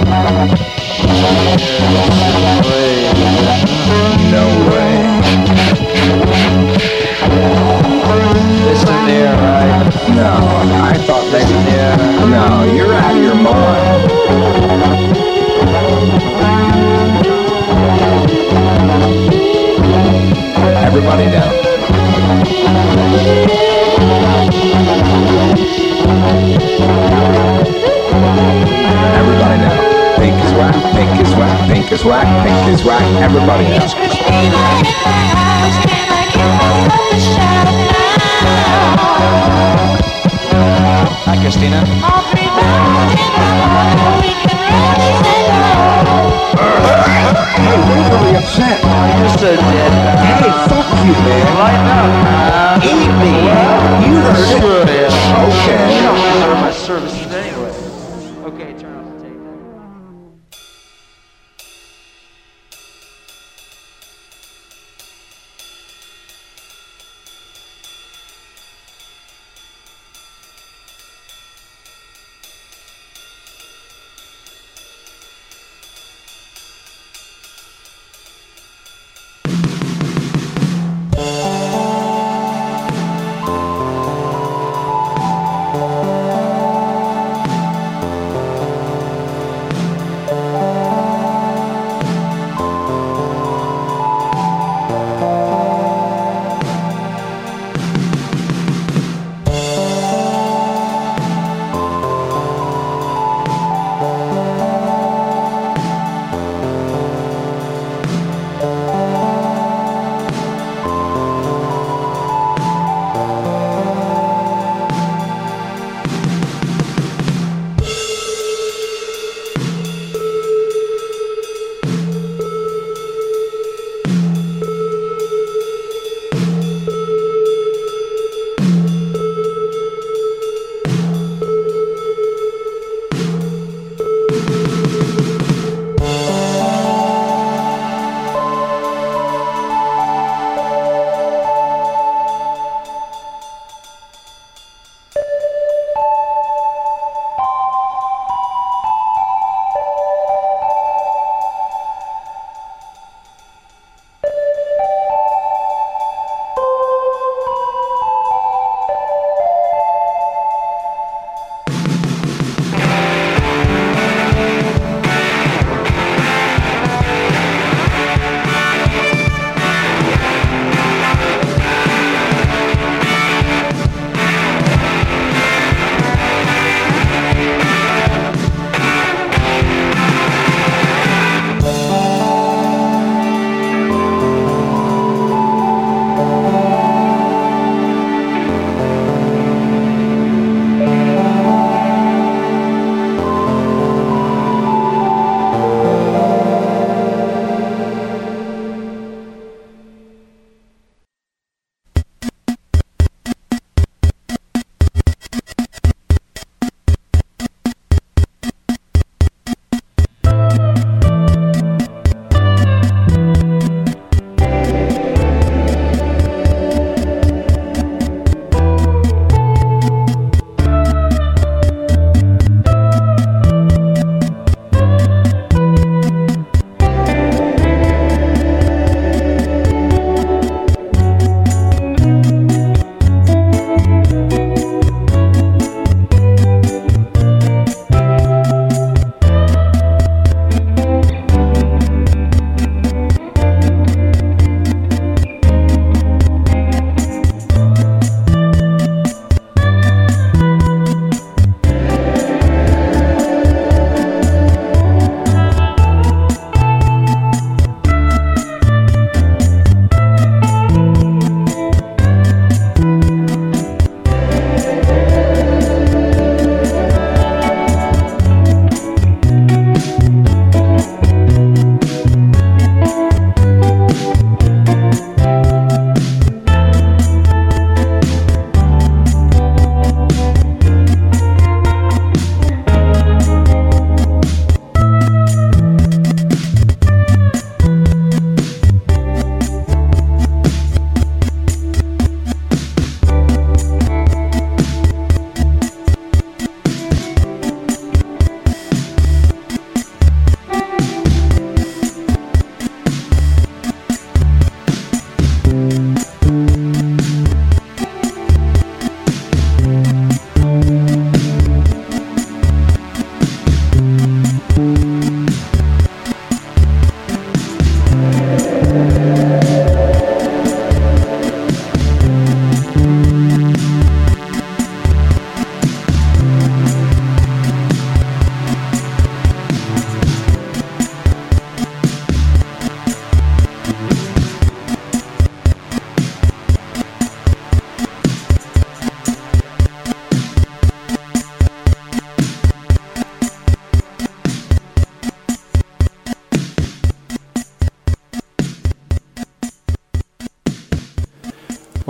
No way. Listen there, right? No, I thought they Listen there. No, you're out of your mind. Everybody down. Everybody now. Pink is whack, pink is whack, pink is whack, pink is whack. Everybody now. Hi, Christina. Hey, we're really upset. You're so dead. Hey, fuck you, man. Lighten up. Eat me. You heard it. Screw it. Okay. You don't deserve my services anyway. Okay, turn off the tape.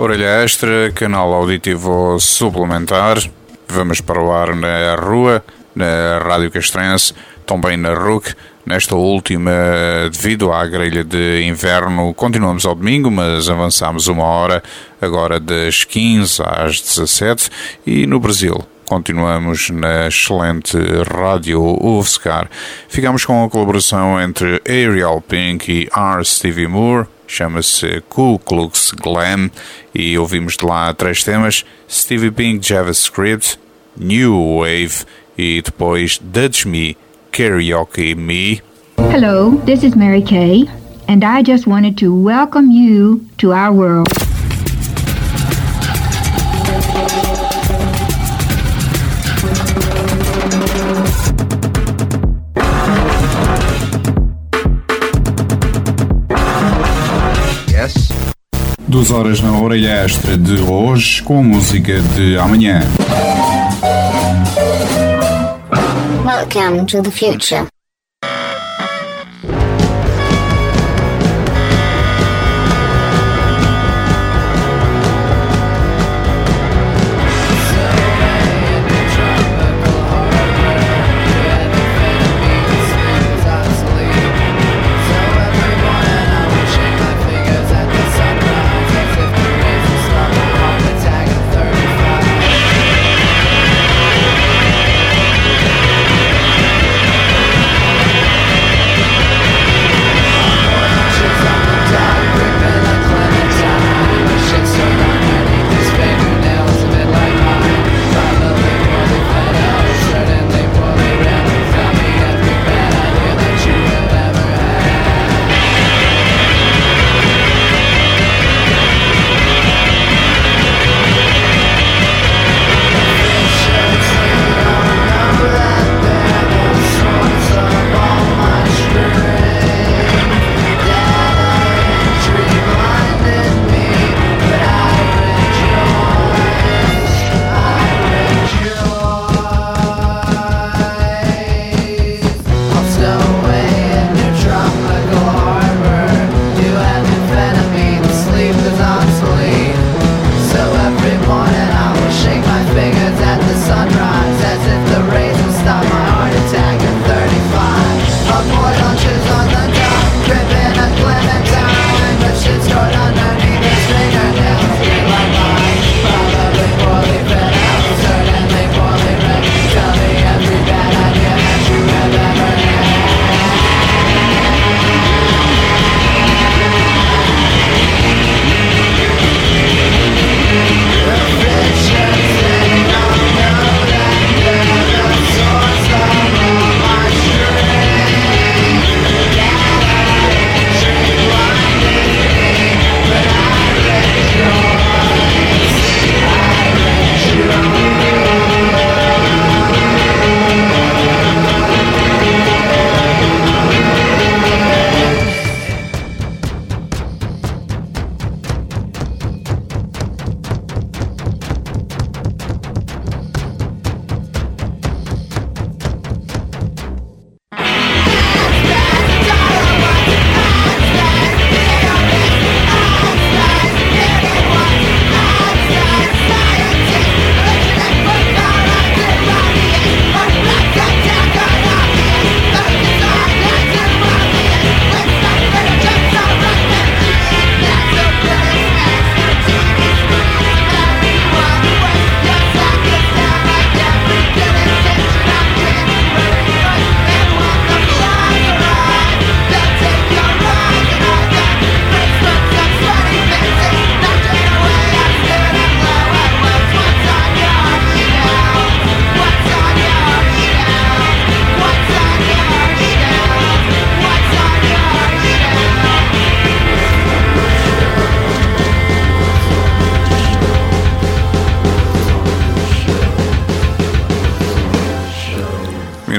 Orelha Extra, canal auditivo suplementar. Vamos para o ar na rua, na Rádio Castrense, também na R U C. Nesta última, devido à grelha de inverno, continuamos ao domingo, mas avançamos uma hora, agora das quinze às dezassete, e no Brasil continuamos na excelente rádio UFSCar. Ficamos com a colaboração entre Ariel Pink e R. Stevie Moore, chama-se Ku Klux Glam, e ouvimos de lá três temas: Stevie Pink JavaScript, New Wave e depois Dutch Me, Karaoke Me. Hello, this is Mary Kay, and I just wanted to welcome you to our world. Yes. Duas horas na Orelha Extra de hoje com música de amanhã. Welcome to the future. Thank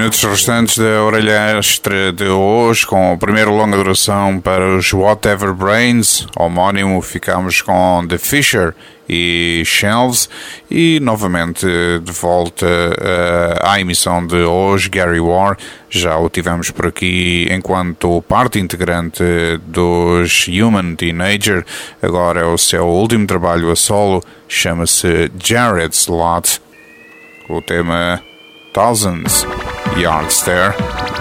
minutos restantes da orelha extra de hoje, com o primeiro longa duração para os Whatever Brains, homónimo, ficamos com The Fisher e Shelves, e novamente de volta uh, à emissão de hoje, Gary Moore. Já o tivemos por aqui enquanto parte integrante dos Human Teenager, agora é o seu último trabalho a solo, chama-se Jared Slot, o tema Thousands Yards There.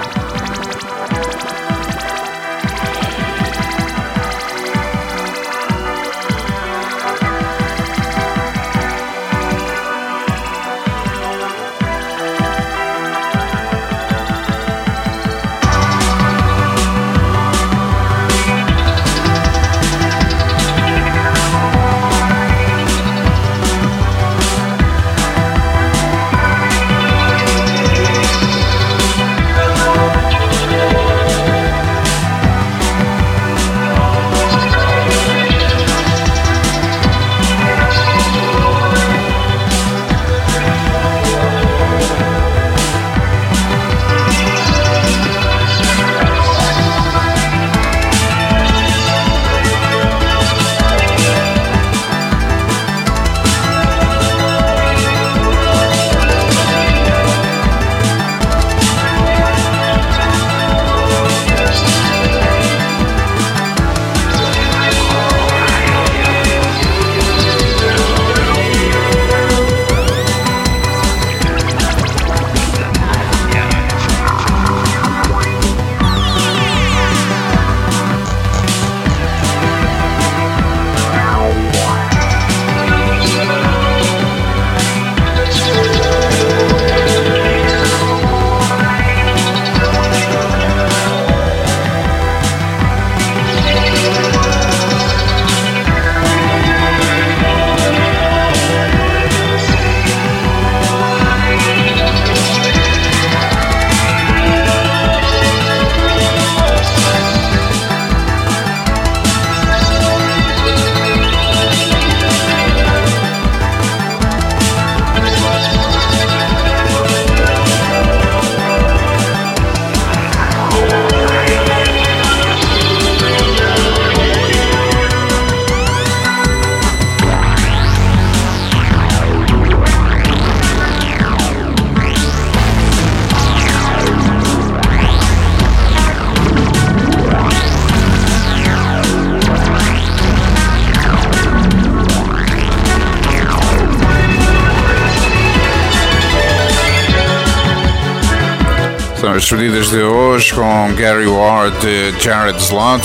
São as despedidas de hoje com Gary Ward de Jared Slot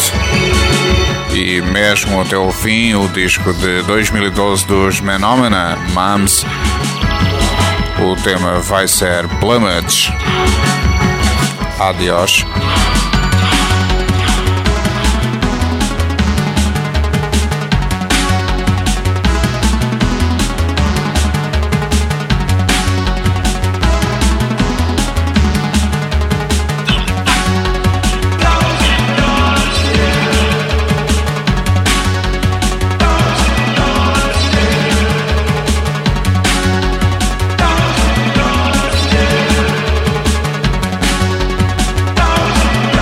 e mesmo até o fim o disco de dois mil e doze dos Menomena, Mams. O tema vai ser Plumage. Adiós. Thousand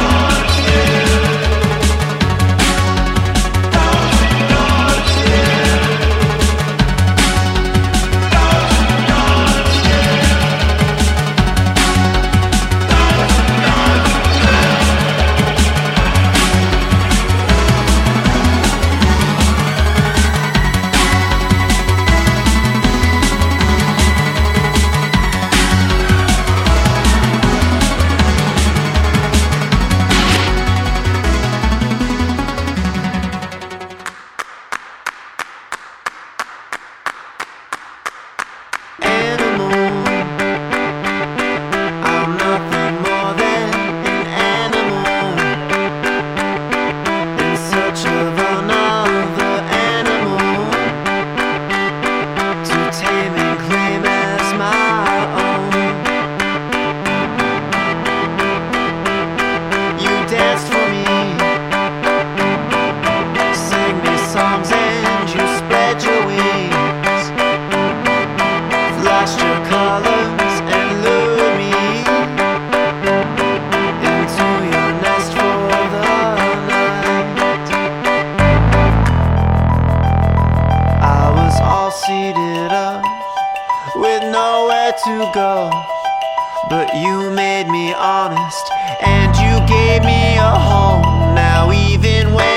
with nowhere to go. But you made me honest, and you gave me a home. Now even when